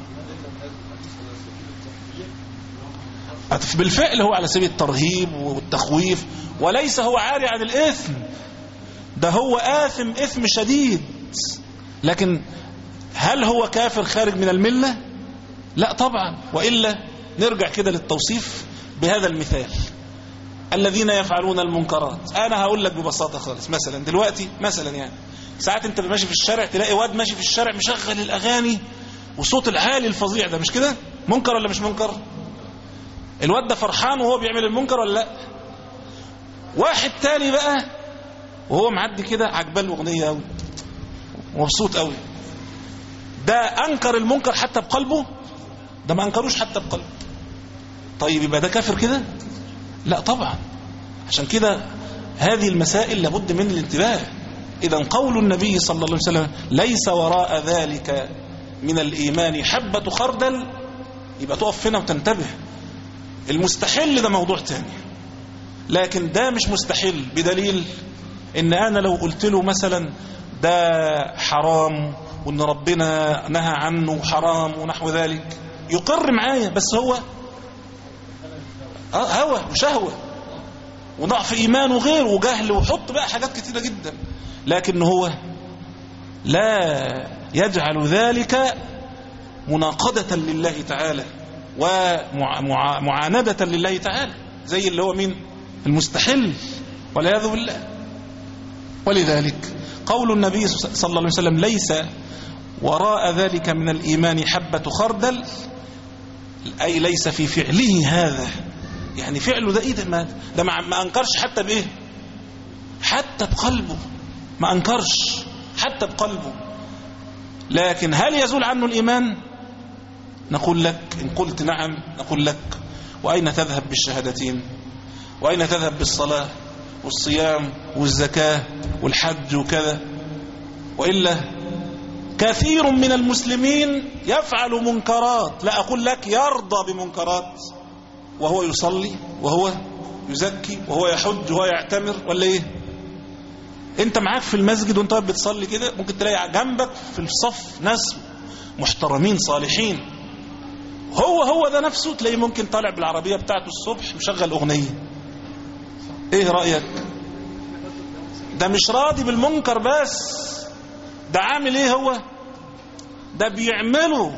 C: بالفعل هو على سبيل الترهيب والتخويف، وليس هو عاري عن الإثم، ده هو آثم إثم شديد. لكن هل هو كافر خارج من الملة؟ لا طبعا. وإلا نرجع كده للتوصيف بهذا المثال، الذين يفعلون المنكرات. أنا هقول لك ببساطة خالص، مثلا دلوقتي مثلا يعني ساعات انت ماشي في الشارع تلاقي واد ماشي في الشارع مشغل الأغاني وصوت العالي الفظيع ده، مش كده؟ منكر ولا مش منكر؟ الواد ده فرحان وهو بيعمل المنكر ولا لا؟ واحد تاني بقى وهو معدي كده عجبان الأغنية قوي ومبسوط قوي، ده أنكر المنكر حتى بقلبه؟ ده ما أنكروش حتى بقلبه. طيب يبقى ده كافر كده؟ لا طبعا. عشان كده هذه المسائل لابد من الانتباه. إذا قول النبي صلى الله عليه وسلم ليس وراء ذلك من الإيمان حبة خردل، يبقى تقف هنا وتنتبه. المستحيل ده موضوع تاني، لكن ده مش مستحيل بدليل ان انا لو قلت له مثلا ده حرام وان ربنا نهى عنه حرام ونحو ذلك يقر معايا، بس هو هوى وشهوة وضعف ايمان وغيره وجهل وحط بقى حاجات كتيرة جدا، لكن هو لا يجعل ذلك مناقضة لله تعالى ومعاندة لله تعالى، زي اللي هو مين؟ المستحل والعياذ بالله. ولذلك قول النبي صلى الله عليه وسلم ليس وراء ذلك من الإيمان حبة خردل، أي ليس في فعله هذا، يعني فعله ده إيه ده؟ ما, ده ما أنكرش حتى بإيه؟ حتى بقلبه ما أنكرش حتى بقلبه. لكن هل يزول عنه الإيمان؟ نقول لك إن قلت نعم نقول لك وأين تذهب بالشهادتين؟ وأين تذهب بالصلاة والصيام والزكاة والحج وكذا؟ وإلا كثير من المسلمين يفعل منكرات، لا أقول لك يرضى بمنكرات، وهو يصلي وهو يزكي وهو يحج وهو يعتمر، ولا إيه؟ أنت معاك في المسجد وأنت بتصلي كده ممكن تلاقي جنبك في الصف ناس محترمين صالحين، هو هو ده نفسه تلاقيه ممكن طالع بالعربية بتاعته الصبح مشغل أغنية. ايه رأيك؟ ده مش راضي بالمنكر بس، ده عامل ايه هو؟ ده بيعمله.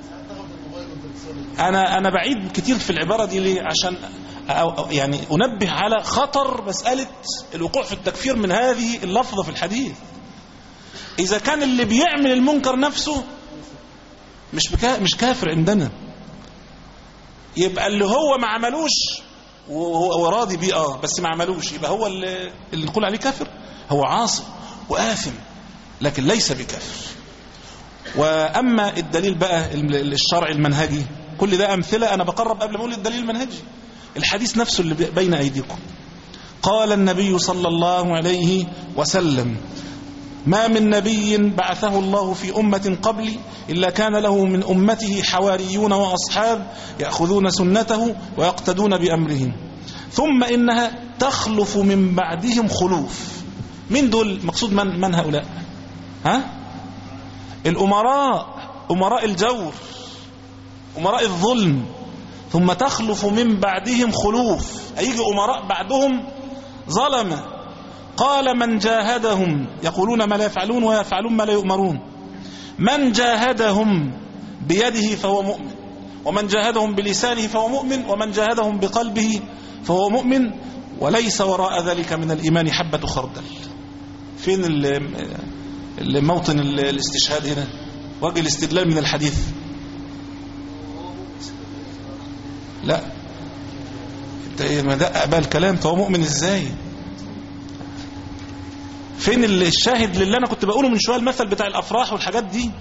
C: انا انا بعيد كتير في العبارة دي ليه؟ عشان يعني انبه على خطر مسألة الوقوع في التكفير من هذه اللفظة في الحديث. اذا كان اللي بيعمل المنكر نفسه مش بكا مش كافر عندنا، يبقى اللي هو ما عملوش وهو راضي بيه اه بس ما عملوش، يبقى هو اللي, اللي نقول عليه كافر. هو عاصي وآثم لكن ليس بكافر. وأما الدليل بقى الشرعي المنهجي، كل ده أمثلة أنا بقرب قبل ما أقول الدليل المنهجي. الحديث نفسه اللي بين أيديكم، قال النبي صلى الله عليه وسلم ما من نبي بعثه الله في أمة قبلي إلا كان له من أمته حواريون وأصحاب يأخذون سنته ويقتدون بأمرهم، ثم إنها تخلف من بعدهم خلوف. من دول مقصود من, من هؤلاء؟ ها؟ الأمراء، أمراء الجور، أمراء الظلم. ثم تخلف من بعدهم خلوف، هيجي أمراء بعدهم ظلمة. قال من جاهدهم يقولون ما لا يفعلون ويفعلون ما لا يؤمرون، من جاهدهم بيده فهو مؤمن، ومن جاهدهم بلسانه فهو مؤمن، ومن جاهدهم بقلبه فهو مؤمن وليس وراء ذلك من الإيمان حبة خردل. فين الموطن الاستشهاد هنا؟ وجه الاستدلال من الحديث. لا انت ما دقق بقى الكلام، فهو مؤمن ازاي؟ فين الشاهد اللي انا كنت بقوله من شويه، المثل بتاع الافراح والحاجات دي؟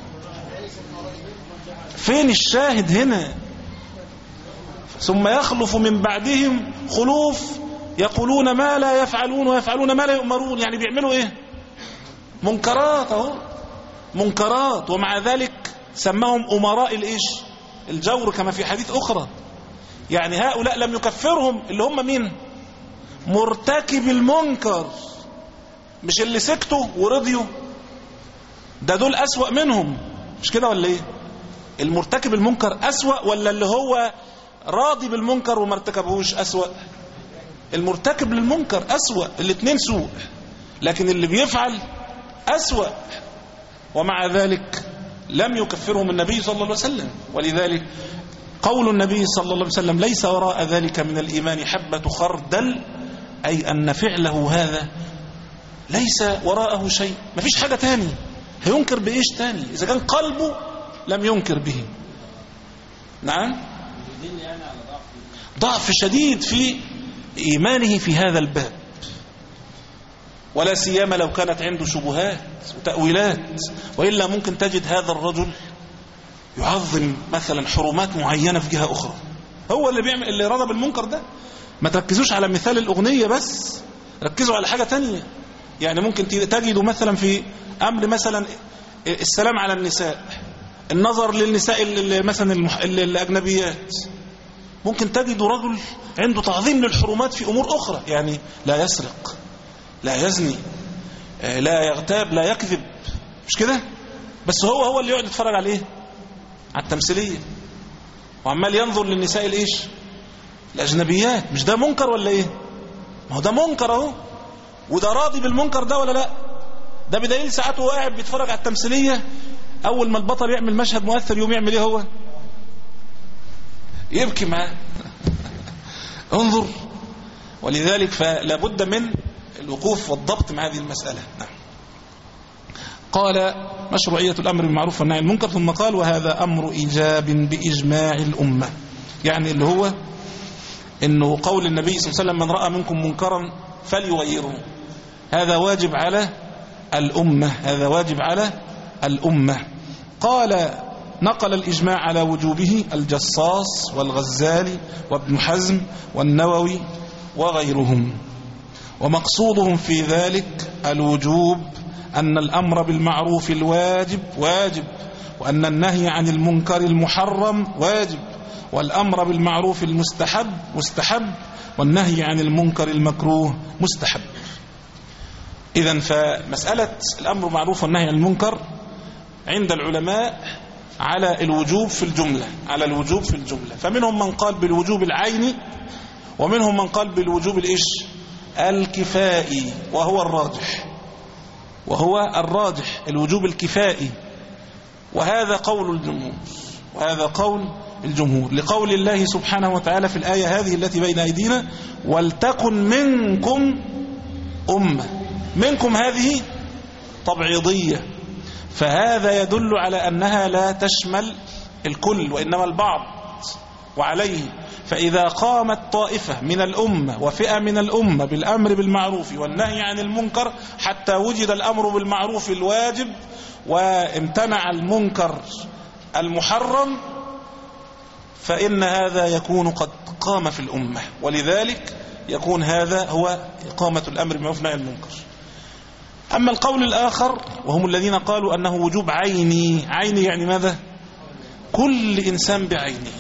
C: فين الشاهد هنا؟ ثم يخلف من بعدهم خلوف يقولون ما لا يفعلون ويفعلون ما لا يؤمرون. يعني بيعملوا ايه؟ منكرات اهو، منكرات، ومع ذلك سماهم امراء الايش؟ الجور، كما في حديث اخرى. يعني هؤلاء لم يكفرهم، اللي هم مين؟ مرتكب المنكر، مش اللي سكتوا ورضيوا، ده دول أسوأ منهم، مش كده ولا ايه؟ المرتكب المنكر أسوأ ولا اللي هو راضي بالمنكر وما ارتكبهوش أسوأ؟ المرتكب للمنكر أسوأ، الاثنين سوء، لكن اللي بيفعل أسوأ، ومع ذلك لم يكفرهم النبي صلى الله عليه وسلم. ولذلك قول النبي صلى الله عليه وسلم ليس وراء ذلك من الإيمان حبة خردل، أي أن فعله هذا ليس وراءه شيء، ما فيش حاجة تاني، هينكر بإيش تاني إذا كان قلبه لم ينكر به؟ نعم، ضعف شديد في إيمانه في هذا الباب، ولا سيما لو كانت عنده شبهات وتأويلات. وإلا ممكن تجد هذا الرجل يعظم مثلا حرمات معينة في جهة أخرى، هو اللي بيعمل اللي رضى بالمنكر ده. ما تركزوش على مثال الأغنية بس، ركزوا على حاجة تانية. يعني ممكن تجدوا مثلا في أمر مثلا السلام على النساء، النظر للنساء اللي مثلا الأجنبيات، ممكن تجدوا رجل عنده تعظيم للحرمات في أمور أخرى، يعني لا يسرق، لا يزني، لا يغتاب، لا يكذب، مش كده؟ بس هو هو اللي يقعد يتفرج على ايه؟ على التمثيلية، وعمال ينظر للنساء الايش؟ الأجنبيات. مش ده منكر ولا ايه؟ ما هو ده منكر اهو، وده راضي بالمنكر ده ولا لا؟ ده بدليل ساعات هو قاعد بيتفرج على التمثيلية، أول ما البطل يعمل مشهد مؤثر يوم يعمل ايه هو؟ يبكي معاه. انظر. ولذلك فلا بد من الوقوف والضبط مع هذه المسألة. نعم. قال مشروعية الأمر بالمعروف والنهي عن المنكر، ثم قال وهذا أمر إيجاب بإجماع الأمة. يعني اللي هو إنه قول النبي صلى الله عليه وسلم من رأى منكم منكرا فليغيره، هذا واجب على الأمة، هذا واجب على الأمة. قال نقل الإجماع على وجوبه الجصاص والغزالي وابن حزم والنووي وغيرهم، ومقصودهم في ذلك الوجوب، أن الأمر بالمعروف الواجب واجب، وأن النهي عن المنكر المحرم واجب، والأمر بالمعروف المستحب مستحب، والنهي عن المنكر المكروه مستحب. إذن فمسألة الأمر بالمعروف والنهي عن المنكر عند العلماء على الوجوب في الجملة، على الوجوب في الجملة. فمنهم من قال بالوجوب العيني، ومنهم من قال بالوجوب الإيش؟ الكفائي، وهو الراجح، وهو الراجح الوجوب الكفائي. وهذا قول الجمهور، وهذا قول الجمهور لقول الله سبحانه وتعالى في الآية هذه التي بين أيدينا ولتكن منكم أمة. منكم هذه تبعيضية، فهذا يدل على أنها لا تشمل الكل وإنما البعض. وعليه فإذا قامت طائفة من الأمة وفئة من الأمة بالأمر بالمعروف والنهي عن المنكر حتى وجد الأمر بالمعروف الواجب وامتنع المنكر المحرم، فإن هذا يكون قد قام في الأمة، ولذلك يكون هذا هو إقامة الأمر بالمعروف والنهي عن المنكر. أما القول الآخر وهم الذين قالوا أنه وجوب عيني، عيني يعني ماذا؟ كل إنسان بعينه،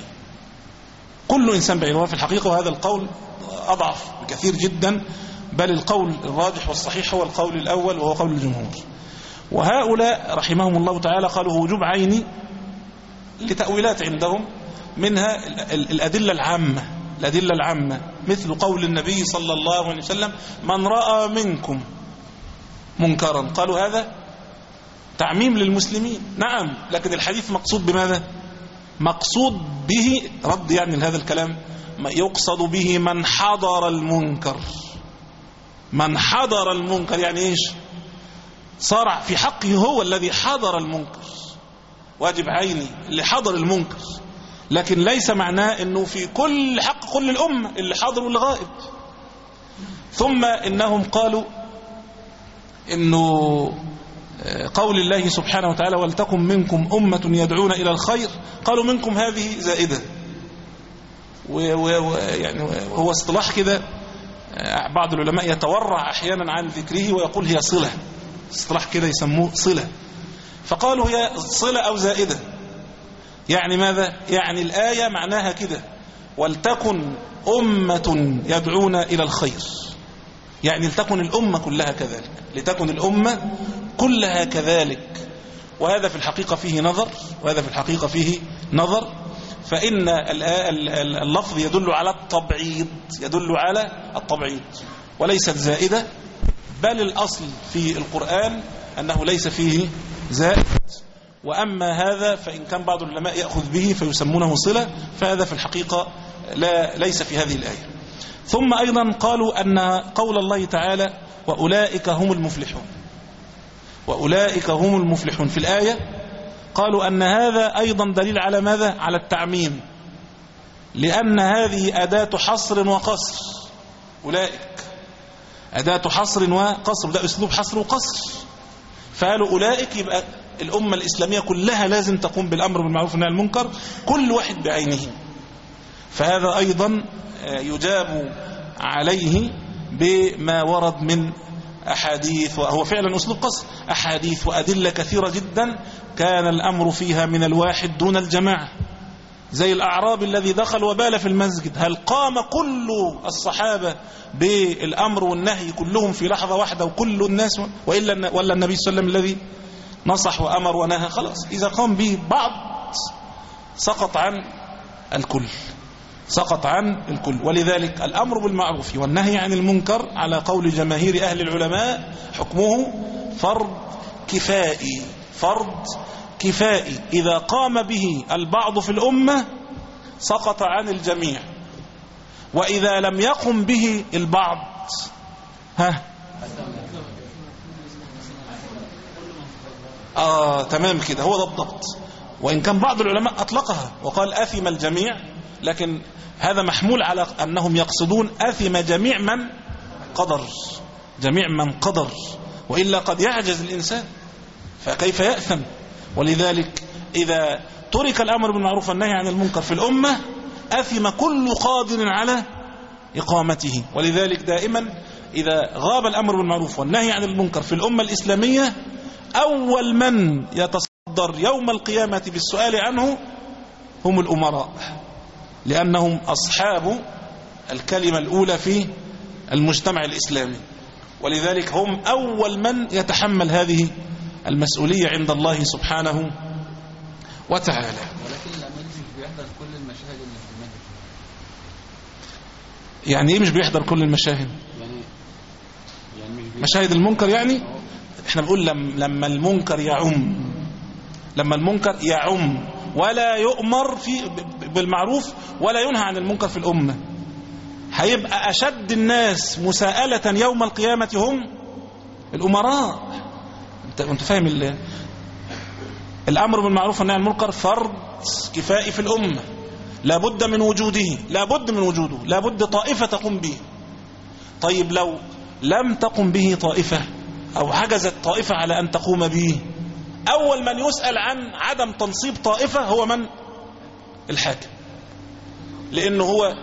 C: كل إنسان بعينه. وفي الحقيقة وهذا القول أضعف بكثير جدا، بل القول الراجح والصحيح هو القول الأول وهو قول الجمهور. وهؤلاء رحمهم الله تعالى قالوا وجوب عيني لتأويلات عندهم، منها الأدلة العامة، الأدلة العامة مثل قول النبي صلى الله عليه وسلم من رأى منكم منكرا، قالوا هذا تعميم للمسلمين. نعم، لكن الحديث مقصود بماذا؟ مقصود به رد يعني لهذا الكلام، يقصد به من حضر المنكر. من حضر المنكر يعني ايش؟ صار في حقه هو الذي حضر المنكر، واجب عيني اللي حضر المنكر، لكن ليس معناه انه في كل حق كل الأمة اللي حاضر واللي غائب. ثم انهم قالوا انه قول الله سبحانه وتعالى ولتكن منكم أمة يدعون إلى الخير، قالوا منكم هذه زائدة، ويعني هو اصطلاح كده بعض العلماء يتورع أحيانا عن ذكره ويقول هي صلة، اصطلاح كده يسموه صلة، فقالوا هي صلة أو زائدة. يعني ماذا؟ يعني الآية معناها كده ولتكن أمة يدعون إلى الخير، يعني لتكن الأمة كلها كذلك، لتكن الأمة كلها كذلك. وهذا في الحقيقة فيه نظر، وهذا في الحقيقة فيه نظر، فإن اللفظ يدل على التبعيض، يدل على التبعيض وليست زائدة، بل الأصل في القرآن أنه ليس فيه زائد. وأما هذا فإن كان بعض العلماء يأخذ به فيسمونه صلة، فهذا في الحقيقة لا ليس في هذه الآية. ثم أيضا قالوا أن قول الله تعالى وأولئك هم المفلحون، وأولئك هم المفلحون في الآية، قالوا أن هذا أيضا دليل على ماذا؟ على التعميم، لأن هذه أداة حصر وقصر. أولئك أداة حصر وقصر، ده أسلوب حصر وقصر، فقالوا أولئك يبقى الأمة الإسلامية كلها لازم تقوم بالأمر بالمعروف والنهي عن المنكر، كل واحد بعينه. فهذا أيضا يجاب عليه بما ورد من أحاديث، وهو فعلا أسلوب قصر، أحاديث وأدلة كثيرة جدا كان الأمر فيها من الواحد دون الجماعة، زي الأعرابي الذي دخل وبال في المسجد، هل قام كل الصحابة بالأمر والنهي كلهم في لحظة واحدة وكل الناس، وإلا ولا النبي صلى الله عليه وسلم الذي نصح وأمر ونهى؟ خلاص، إذا قام به بعض سقط عن الكل، سقط عن الكل. ولذلك الأمر بالمعروف والنهي عن المنكر على قول جماهير أهل العلماء حكمه فرض كفائي، فرض كفائي، إذا قام به البعض في الأمة سقط عن الجميع، وإذا لم يقم به البعض ها آه تمام كده، هو ده الضبط. وإن كان بعض العلماء أطلقها وقال أثم الجميع، لكن هذا محمول على أنهم يقصدون أثم جميع من قدر، جميع من قدر، وإلا قد يعجز الإنسان فكيف يأثم. ولذلك إذا ترك الأمر بالمعروف والنهي عن المنكر في الأمة أثم كل قادر على إقامته. ولذلك دائما إذا غاب الأمر بالمعروف والنهي عن المنكر في الأمة الإسلامية أول من يتصدر يوم القيامة بالسؤال عنه هم الأمراء، لأنهم أصحاب الكلمة الأولى في المجتمع الإسلامي، ولذلك هم أول من يتحمل هذه المسؤولية عند الله سبحانه وتعالى.
D: ولكن الأمير مش بيحضر كل المشاهد اللي في المجلس.
C: يعني إيه مش بيحضر كل المشاهد؟
D: يعني يعني مش بيحضر
C: مشاهد المنكر يعني؟ احنا بنقول لم لما المنكر يعم، لما المنكر يعم ولا يؤمر في بالمعروف ولا ينهى عن المنكر في الأمة، هيبقى أشد الناس مساءلة يوم القيامة هم الأمراء. انت انت فاهم ال... الأمر بالمعروف والنهي عن المنكر فرض كفائي في الأمة، لابد من وجوده، لابد من وجوده، لابد طائفة تقوم به. طيب لو لم تقم به طائفة أو عجزت طائفة على أن تقوم به، أول من يسأل عن عدم تنصيب طائفة هو من؟ الحاكم، لأنه هو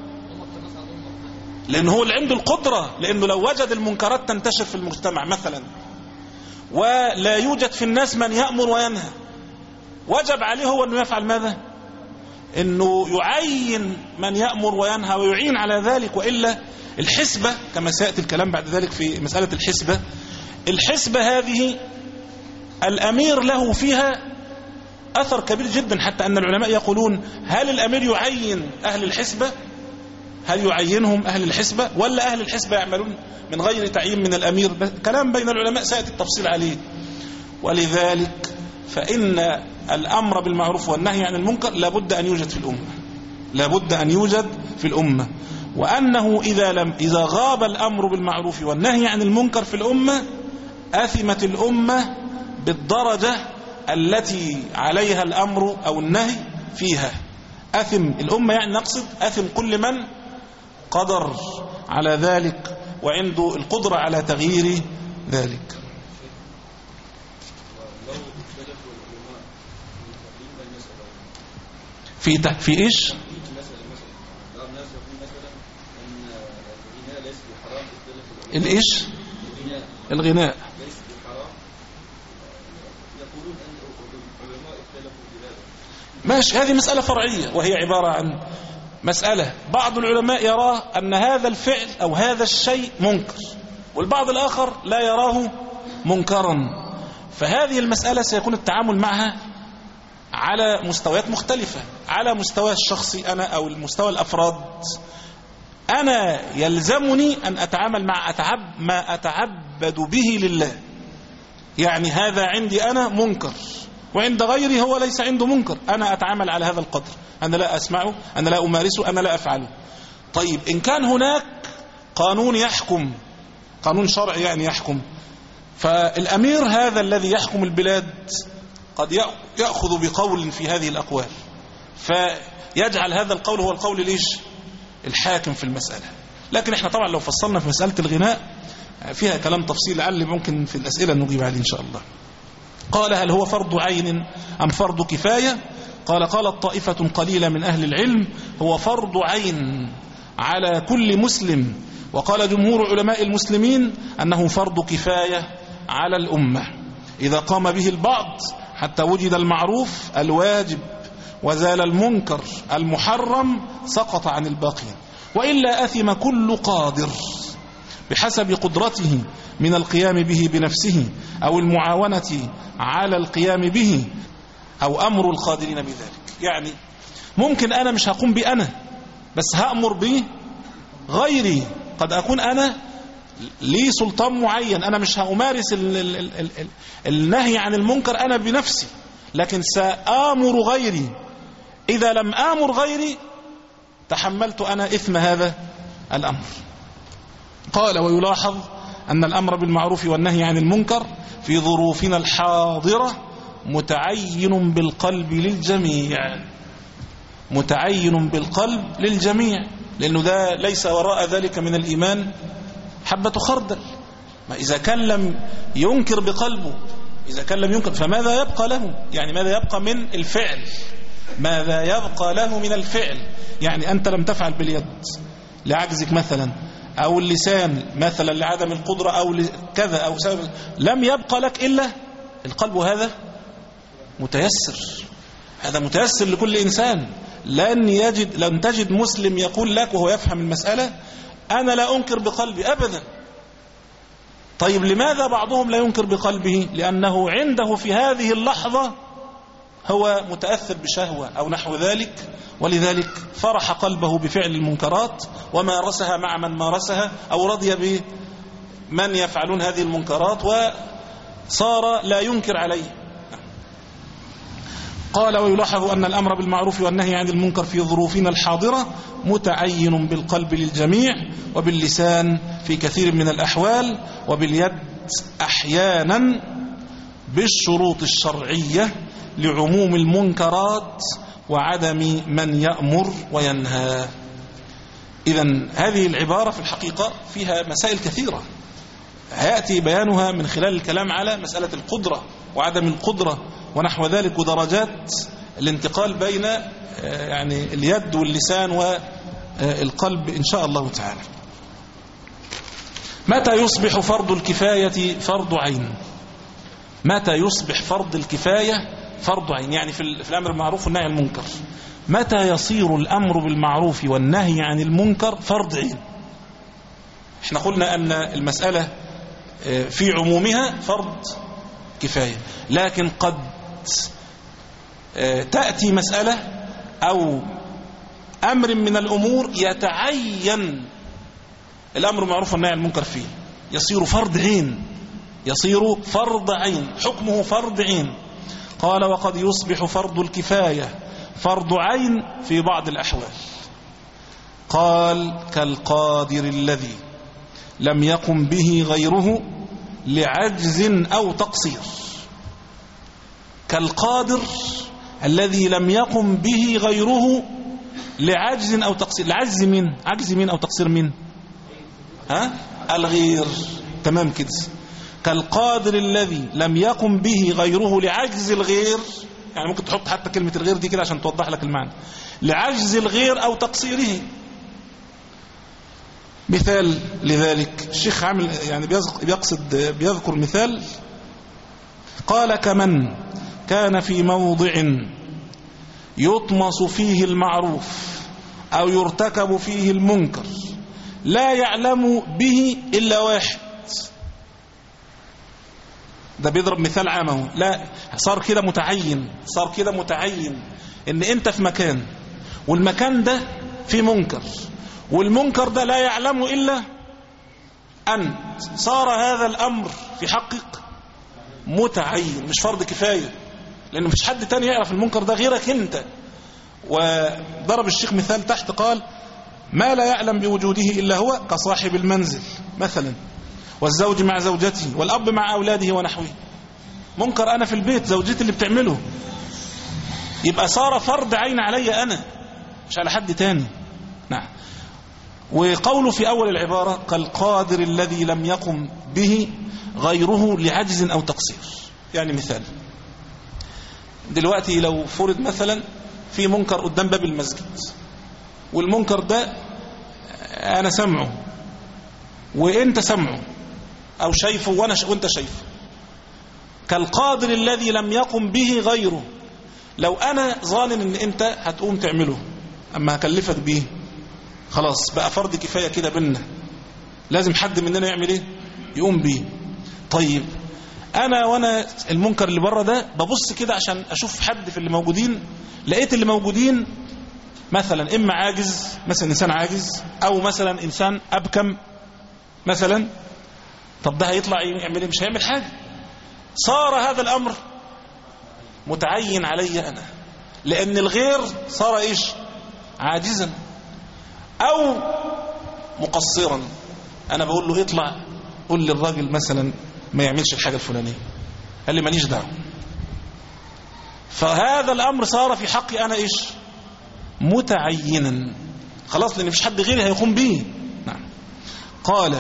C: لأنه هو اللي عنده القدرة، لأنه لو وجد المنكرات تنتشر في المجتمع مثلا ولا يوجد في الناس من يأمر وينهى، وجب عليه هو أنه يفعل ماذا؟ أنه يعين من يأمر وينهى ويعين على ذلك. وإلا الحسبة كما سيأتي الكلام بعد ذلك في مسألة الحسبة، الحسبة هذه الأمير له فيها أثر كبير جدا، حتى أن العلماء يقولون هل الأمير يعين أهل الحسبة؟ هل يعينهم أهل الحسبة ولا أهل الحسبة يعملون من غير تعيين من الأمير؟ كلام بين العلماء سيأتي التفصيل عليه. ولذلك فإن الأمر بالمعروف والنهي عن المنكر لابد أن يوجد في الأمة، لابد أن يوجد في الأمة، وأنه إذا, لم إذا غاب الأمر بالمعروف والنهي عن المنكر في الأمة أثمت الأمة بالدرجة التي عليها الأمر أو النهي فيها. أثم الأمة يعني نقصد أثم كل من قدر على ذلك وعنده القدرة على تغيير ذلك. في في إيش؟ الإيش؟ الغناء. ماشي، هذه مسألة فرعية، وهي عبارة عن مسألة بعض العلماء يراه أن هذا الفعل أو هذا الشيء منكر، والبعض الآخر لا يراه منكرا. فهذه المسألة سيكون التعامل معها على مستويات مختلفة، على مستوى الشخصي أنا أو المستوى الأفراد. أنا يلزمني أن أتعامل مع أتعب ما أتعبد به لله، يعني هذا عندي أنا منكر، وعند غيري هو ليس عنده منكر، أنا أتعامل على هذا القدر، أنا لا أسمعه، أنا لا أمارسه، أنا لا أفعله. طيب إن كان هناك قانون يحكم، قانون شرعي يعني يحكم، فالأمير هذا الذي يحكم البلاد قد يأخذ بقول في هذه الأقوال، فيجعل هذا القول هو القول ليش الحاكم في المسألة. لكن احنا طبعا لو فصلنا في مسألة الغناء فيها كلام تفصيل لعل ممكن في الأسئلة نجيب عليه إن شاء الله. قال هل هو فرض عين أم فرض كفاية؟ قال قالت طائفة قليلة من أهل العلم هو فرض عين على كل مسلم، وقال جمهور علماء المسلمين أنه فرض كفاية على الأمة إذا قام به البعض حتى وجد المعروف الواجب وزال المنكر المحرم سقط عن الباقين، وإلا أثم كل قادر بحسب قدرته من القيام به بنفسه أو المعاونة على القيام به أو أمر القادرين بذلك. يعني ممكن أنا مش هقوم بأنا بس هأمر به غيري، قد أكون أنا لي سلطان معين، أنا مش هأمارس ال ال ال ال ال النهي عن المنكر أنا بنفسي، لكن سآمر غيري. إذا لم آمر غيري تحملت أنا إثم هذا الأمر. قال ويلاحظ أن الأمر بالمعروف والنهي عن المنكر في ظروفنا الحاضرة متعين بالقلب للجميع، متعين بالقلب للجميع، لأنه ده ليس وراء ذلك من الإيمان حبة خردل. ما إذا كان لم ينكر بقلبه، إذا كان لم ينكر فماذا يبقى له؟ يعني ماذا يبقى من الفعل؟ ماذا يبقى له من الفعل؟ يعني أنت لم تفعل باليد لعجزك مثلا، أو اللسان مثلا لعدم القدرة أو كذا أو سبب، لم يبقى لك إلا القلب، وهذا متيسر، هذا متيسر لكل إنسان. لن يجد لن تجد مسلم يقول لك وهو يفهم المسألة أنا لا أنكر بقلبي أبدا. طيب لماذا بعضهم لا ينكر بقلبه؟ لأنه عنده في هذه اللحظة هو متأثر بشهوة أو نحو ذلك، ولذلك فرح قلبه بفعل المنكرات ومارسها مع من مارسها، أو رضي بمن يفعلون هذه المنكرات وصار لا ينكر عليه. قال ويلاحظ أن الأمر بالمعروف والنهي عن المنكر في ظروفنا الحاضرة متعين بالقلب للجميع، وباللسان في كثير من الأحوال، وباليد أحيانا بالشروط الشرعية لعموم المنكرات وعدم من يأمر وينهى. إذن هذه العبارة في الحقيقة فيها مسائل كثيرة هيأتي بيانها من خلال الكلام على مسألة القدرة وعدم القدرة ونحو ذلك، ودرجات الانتقال بين يعني اليد واللسان والقلب إن شاء الله تعالى. متى يصبح فرض الكفاية فرض عين؟ متى يصبح فرض الكفاية فرض عين؟ يعني في الأمر بالمعروف والنهي عن المنكر، متى يصير الأمر بالمعروف والنهي عن المنكر فرض عين؟ احنا قلنا أن المسألة في عمومها فرض كفاية، لكن قد تأتي مسألة أو أمر من الأمور يتعين الأمر بالمعروف والنهي عن المنكر فيه، يصير فرض عين، يصير فرض عين، حكمه فرض عين. قال وقد يصبح فرض الكفاية فرض عين في بعض الأحوال. قال كالقادر الذي لم يقم به غيره لعجز أو تقصير. كالقادر الذي لم يقم به غيره لعجز أو تقصير. لعجز مين؟ عجز مين أو تقصير مين؟ ها؟ الغير. تمام كده. كالقادر الذي لم يقم به غيره لعجز الغير، يعني ممكن تحط حتى كلمة الغير دي كده عشان توضح لك المعنى. لعجز الغير أو تقصيره. مثال لذلك الشيخ عامل يعني بيقصد بيذكر مثال. قال كمن كان في موضع يطمس فيه المعروف أو يرتكب فيه المنكر لا يعلم به إلا واحد. ده بيضرب مثال عامه. لا صار كده متعين، صار كده متعين ان انت في مكان والمكان ده فيه منكر والمنكر ده لا يعلم إلا أنت. صار هذا الأمر في حقك متعين، مش فرض كفاية، لأنه مفيش حد تاني يعرف المنكر ده غيرك انت. وضرب الشيخ مثال تحت قال ما لا يعلم بوجوده إلا هو، كصاحب المنزل مثلا، والزوج مع زوجته، والأب مع أولاده ونحوه. منكر أنا في البيت زوجتي اللي بتعمله، يبقى صار فرض عين علي أنا مش على حد تاني. نعم. وقوله في أول العبارة كالقادر الذي لم يقم به غيره لعجز أو تقصير. يعني مثال دلوقتي لو فرض مثلا في منكر قدام باب المسجد، والمنكر ده أنا سمعه وإنت سمعه أو شايفه وأنا ش... وإنت شايفه. كالقادر الذي لم يقم به غيره. لو أنا ظانن إن أنت هتقوم تعمله أما هكلفك به، خلاص بقى فرض كفاية كده بينا، لازم حد مننا يعمل إيه؟ يقوم به. طيب أنا وأنا المنكر اللي بره ده ببص كده عشان أشوف حد في اللي موجودين، لقيت اللي موجودين مثلا إما عاجز، مثلا إنسان عاجز، أو مثلا إنسان أبكم مثلا. طب ده هيطلع يعمل إيه؟ مش هيعمل حاجة. صار هذا الأمر متعين علي أنا، لأن الغير صار إيش؟ عاجزا أو مقصرا. أنا بقول له اطلع قول للراجل مثلا ما يعملش الحاجة الفلانية، قال لي ماليش دعوة. فهذا الأمر صار في حقي أنا إيش؟ متعينا خلاص، لأن مفيش حد غيري هيقوم به. نعم. قال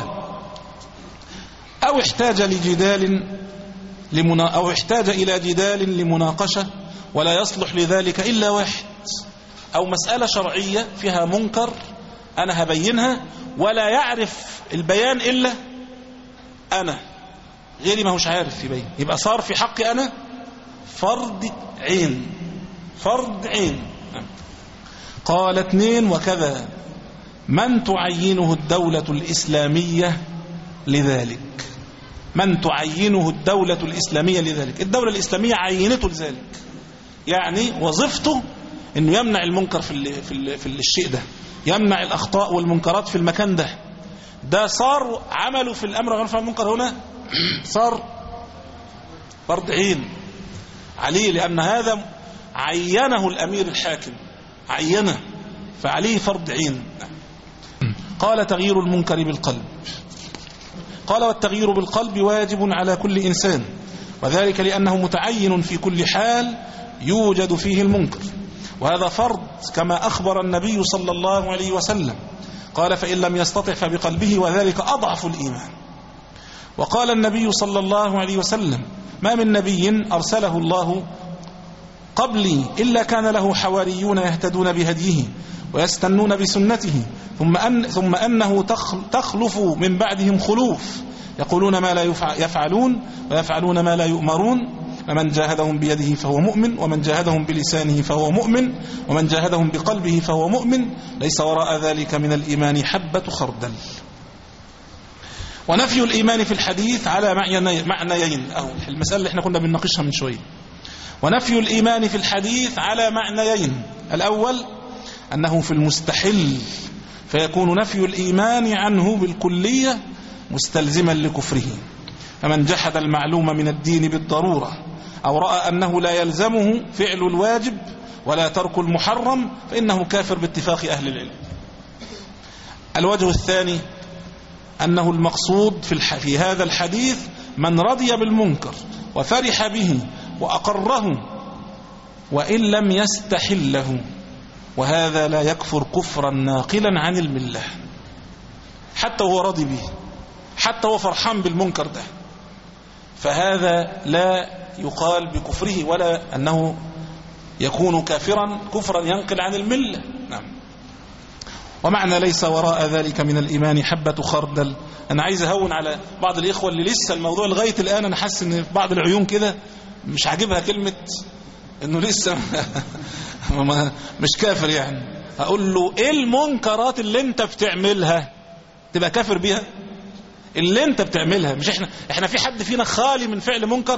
C: أو احتاج لجدال لمنا أو احتاج إلى جدال لمناقشة ولا يصلح لذلك إلا واحد، أو مسألة شرعية فيها منكر أنا هبينها ولا يعرف البيان إلا أنا، غيري ما هوش عارف يبين، يبقى صار في حقي أنا فرض عين. فرض عين. قال اثنين وكذا من تعينه الدولة الإسلامية لذلك. من تعينه الدولة الإسلامية لذلك، الدولة الإسلامية عينته لذلك، يعني وظيفته أنه يمنع المنكر في ال في, ال في الشيء ده، يمنع الأخطاء والمنكرات في المكان ده. ده صار عمله في الأمر والنهي عن المنكر هنا صار فرض عين عليه، لأن هذا عينه الأمير الحاكم، عينه، فعليه فرض عين. قال تغيير المنكر بالقلب. قال والتغيير بالقلب واجب على كل إنسان، وذلك لأنه متعين في كل حال يوجد فيه المنكر، وهذا فرض كما أخبر النبي صلى الله عليه وسلم. قال فإن لم يستطع فبقلبه وذلك أضعف الإيمان. وقال النبي صلى الله عليه وسلم ما من نبي أرسله الله قبلي إلا كان له حواريون يهتدون بهديه ويستنون بسنته، ثم, أن ثم أنه تخلف من بعدهم خلوف يقولون ما لا يفعلون ويفعلون ما لا يؤمرون، ومن جاهدهم بيده فهو مؤمن، ومن جاهدهم بلسانه فهو مؤمن، ومن جاهدهم بقلبه فهو مؤمن، ليس وراء ذلك من الإيمان حبة خردل. ونفي الإيمان في الحديث على معنيين، أو المسألة اللي احنا كنا بنناقشها من شوية. ونفي الإيمان في الحديث على معنيين، الأول أنه في المستحل، فيكون نفي الإيمان عنه بالكلية مستلزما لكفره، فمن جحد المعلوم من الدين بالضرورة أو رأى أنه لا يلزمه فعل الواجب ولا ترك المحرم فإنه كافر باتفاق أهل العلم. الوجه الثاني أنه المقصود في, في هذا الحديث من رضي بالمنكر وفرح به وأقره وإن لم يستحله، وهذا لا يكفر كفرا ناقلا عن الملة، حتى هو راضي به، حتى هو فرحان بالمنكر ده، فهذا لا يقال بكفره ولا أنه يكون كافرا كفرا ينقل عن الملة. نعم. ومعنى ليس وراء ذلك من الإيمان حبة خردل. أنا عايز أهون على بعض الإخوة اللي لسه الموضوع لغاية الآن أنا حاسس إن بعض العيون كده مش عاجبها كلمة إنه لسه مش كافر. يعني هقول له إيه المنكرات اللي أنت بتعملها تبقى كافر بيها؟ اللي أنت بتعملها، مش إحنا إحنا في حد فينا خالي من فعل منكر؟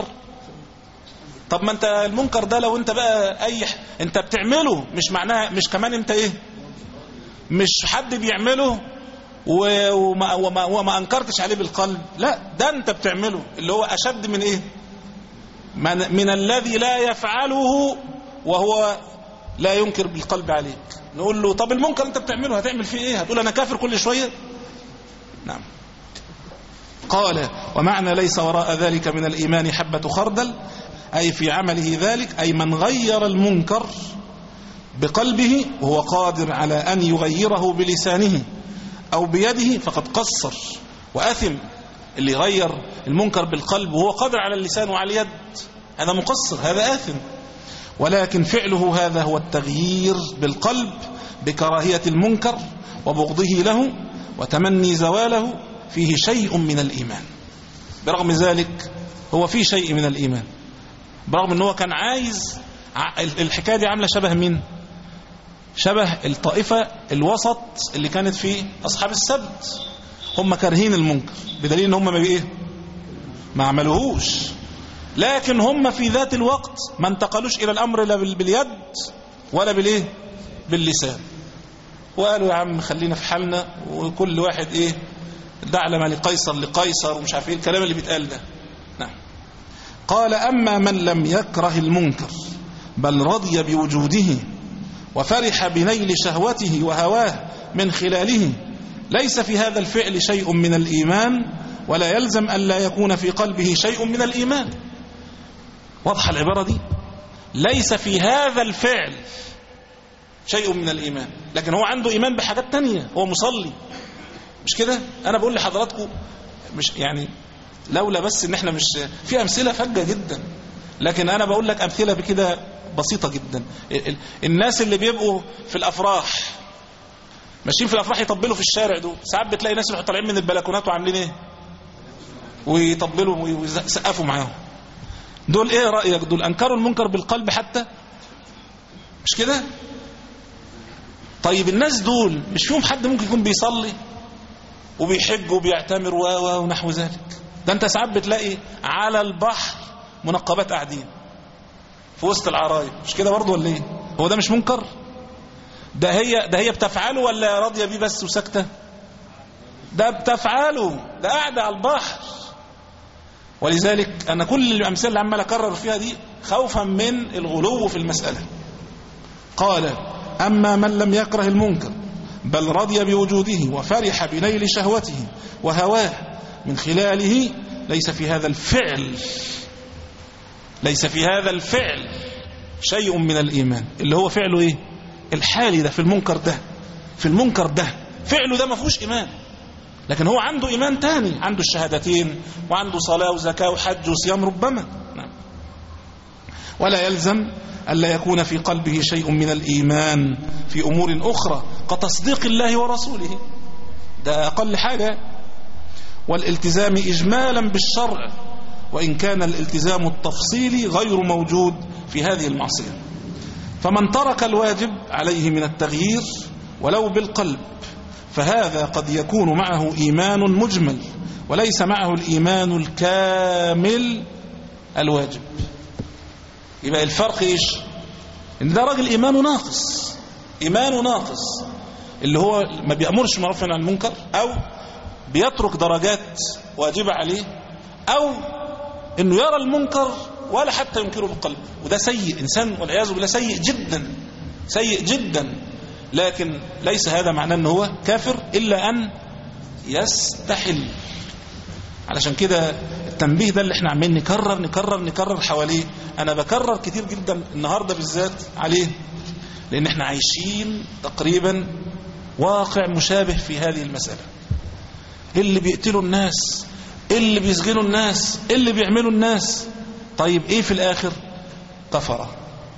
C: طب ما أنت المنكر ده لو أنت بقى أي أنت بتعمله مش معناها مش كمان أنت إيه؟ مش حد بيعمله وما, وما, وما أنكرتش عليه بالقلب، لا ده أنت بتعمله، اللي هو أشد من إيه؟ من, من الذي لا يفعله وهو لا ينكر بالقلب عليك. نقول له طب المنكر أنت بتعمله هتعمل فيه إيه؟ هتقول أنا كافر كل شوية؟ نعم. قال ومعنى ليس وراء ذلك من الإيمان حبة خردل، أي في عمله ذلك، أي من غير المنكر بقلبه وهو قادر على أن يغيره بلسانه أو بيده فقد قصر وأثم. اللي غير المنكر بالقلب وهو قادر على اللسان وعلى اليد هذا مقصر، هذا آثم. ولكن فعله هذا هو التغيير بالقلب بكراهية المنكر وبغضه له وتمني زواله، فيه شيء من الإيمان. برغم ذلك هو فيه شيء من الإيمان، برغم أنه كان عايز. الحكاية دي عاملة شبه مين؟ شبه الطائفة الوسط اللي كانت في أصحاب السبت، هم كارهين المنكر بدليل ان هم ما بإيه؟ ما عملوهوش، لكن هم في ذات الوقت ما انتقلوش إلى الأمر لا باليد ولا بالإيه؟ باللسان، وقالوا يا عم خلينا في حالنا وكل واحد إيه دعلم لقيصر لقيصر ومش عارف إيه الكلام اللي بيتقال ده. نعم. قال أما من لم يكره المنكر بل رضي بوجوده وفرح بنيل شهوته وهواه من خلاله، ليس في هذا الفعل شيء من الإيمان ولا يلزم أن لا يكون في قلبه شيء من الإيمان. واضحة العبارة دي؟ ليس في هذا الفعل شيء من الإيمان، لكن هو عنده إيمان بحاجات تانية، هو مصلي، مش كده؟ أنا بقول لحضراتكم مش يعني لولا بس إن احنا مش في أمثلة فجة جدا، لكن أنا بقول لك أمثلة بكده بسيطة جدا. الناس اللي بيبقوا في الأفراح ماشيين في الأفراح يطبلوا في الشارع دول، ساعات بتلاقي ناس يروحوا طالعين من البلكونات وعاملين ايه ويطبلوا ويسقفوا معاهم. دول ايه رأيك؟ دول انكروا المنكر بالقلب حتى، مش كده؟ طيب الناس دول مش فيهم حد ممكن يكون بيصلي وبيحج وبيعتمر و ونحو ذلك؟ ده انت ساعات بتلاقي على البحر منقبات قاعدين في وسط العرايب، مش كده برضه ولا ايه؟ هو ده مش منكر؟ ده هي ده هي بتفعله ولا راضيه بيه بس وساكته؟ ده بتفعله، ده قاعده على البحر. ولذلك انا كل الامثله اللي عمال اكرر فيها دي خوفا من الغلو في المساله. قال اما من لم يكره المنكر بل رضي بوجوده وفرح بنيل شهوته وهواه من خلاله، ليس في هذا الفعل ليس في هذا الفعل شيء من الإيمان. اللي هو فعله ايه؟ الحالي ده في المنكر ده في المنكر ده فعله ده ما فيهوش إيمان، لكن هو عنده إيمان تاني، عنده الشهادتين وعنده صلاة وزكاة وحج وصيام ربما. نعم. ولا يلزم ألا يكون في قلبه شيء من الإيمان في أمور أخرى كتصديق الله ورسوله، ده أقل حاجة، والالتزام إجمالا بالشرع، وإن كان الالتزام التفصيلي غير موجود في هذه المعصية. فمن ترك الواجب عليه من التغيير ولو بالقلب فهذا قد يكون معه إيمان مجمل وليس معه الإيمان الكامل الواجب. يبقى الفرق إيش؟ إن ده راجل إيمانه ناقص، إيمانه ناقص اللي هو ما بيأمرش معروف عن المنكر، أو بيترك درجات واجبة عليه، أو إنه يرى المنكر ولا حتى ينكره بالقلب، وده سيء، إنسان والعياذ بالله سيء جدا سيء جدا. لكن ليس هذا معناه أنه هو كافر إلا أن يستحل. علشان كده التنبيه ده اللي احنا عمالين نكرر نكرر نكرر حواليه، أنا بكرر كتير جدا النهاردة بالذات عليه، لأن احنا عايشين تقريبا واقع مشابه في هذه المسألة. اللي بيقتلوا الناس، اللي بيسجنوا الناس، اللي بيعملوا الناس، طيب ايه في الآخر؟ كفرة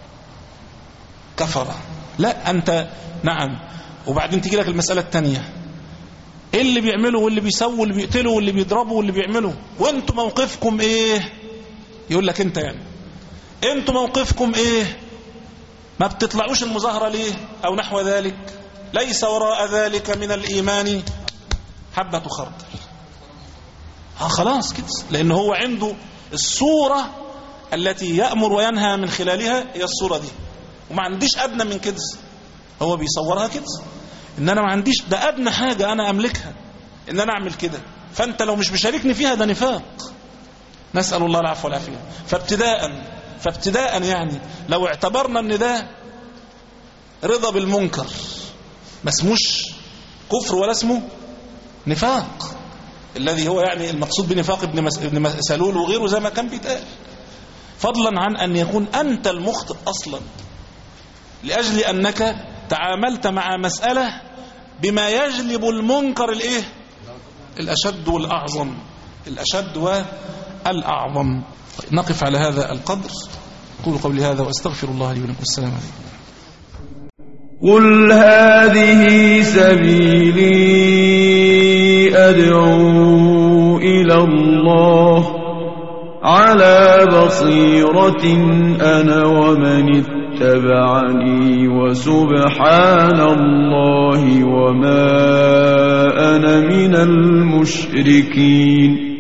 C: كفرة. لا أنت نعم. وبعدين تيجي لك المسألة الثانية، اللي بيعملوا واللي بيسووا واللي بيقتلوا واللي بيضربوا واللي بيعملوا، وانتوا موقفكم ايه؟ يقول لك انت يعني انتوا موقفكم ايه؟ ما بتطلعوش المظاهرة ليه؟ او نحو ذلك. ليس وراء ذلك من الإيمان حبة خردل. ها خلاص كده، لأنه هو عنده الصورة التي يأمر وينهى من خلالها هي الصورة دي، وما عنديش أدنى من كده. هو بيصورها كده، إن أنا ما عنديش ده أدنى حاجة أنا أملكها إن أنا أعمل كده، فأنت لو مش مشاركني فيها ده نفاق. نسأل الله العفو والعافية. فابتداء فابتداء يعني لو اعتبرنا أن ده رضا بالمنكر ما اسموش كفر ولا اسمه نفاق، الذي هو يعني المقصود بنفاق ابن سلول وغيره زي ما كان بيتقال، فضلا عن أن يكون أنت المخطئ أصلا لأجل أنك تعاملت مع مسألة بما يجلب المنكر الإيه؟ الأشد والأعظم، الأشد والأعظم. نقف على هذا القدر. أقول قولي هذا وأستغفر الله لي ولكم. السلام عليكم.
A: قل هذه سبيلي أدعو إلى الله على بصيرة أنا ومن اتبعني وسبحان الله وما أنا من المشركين.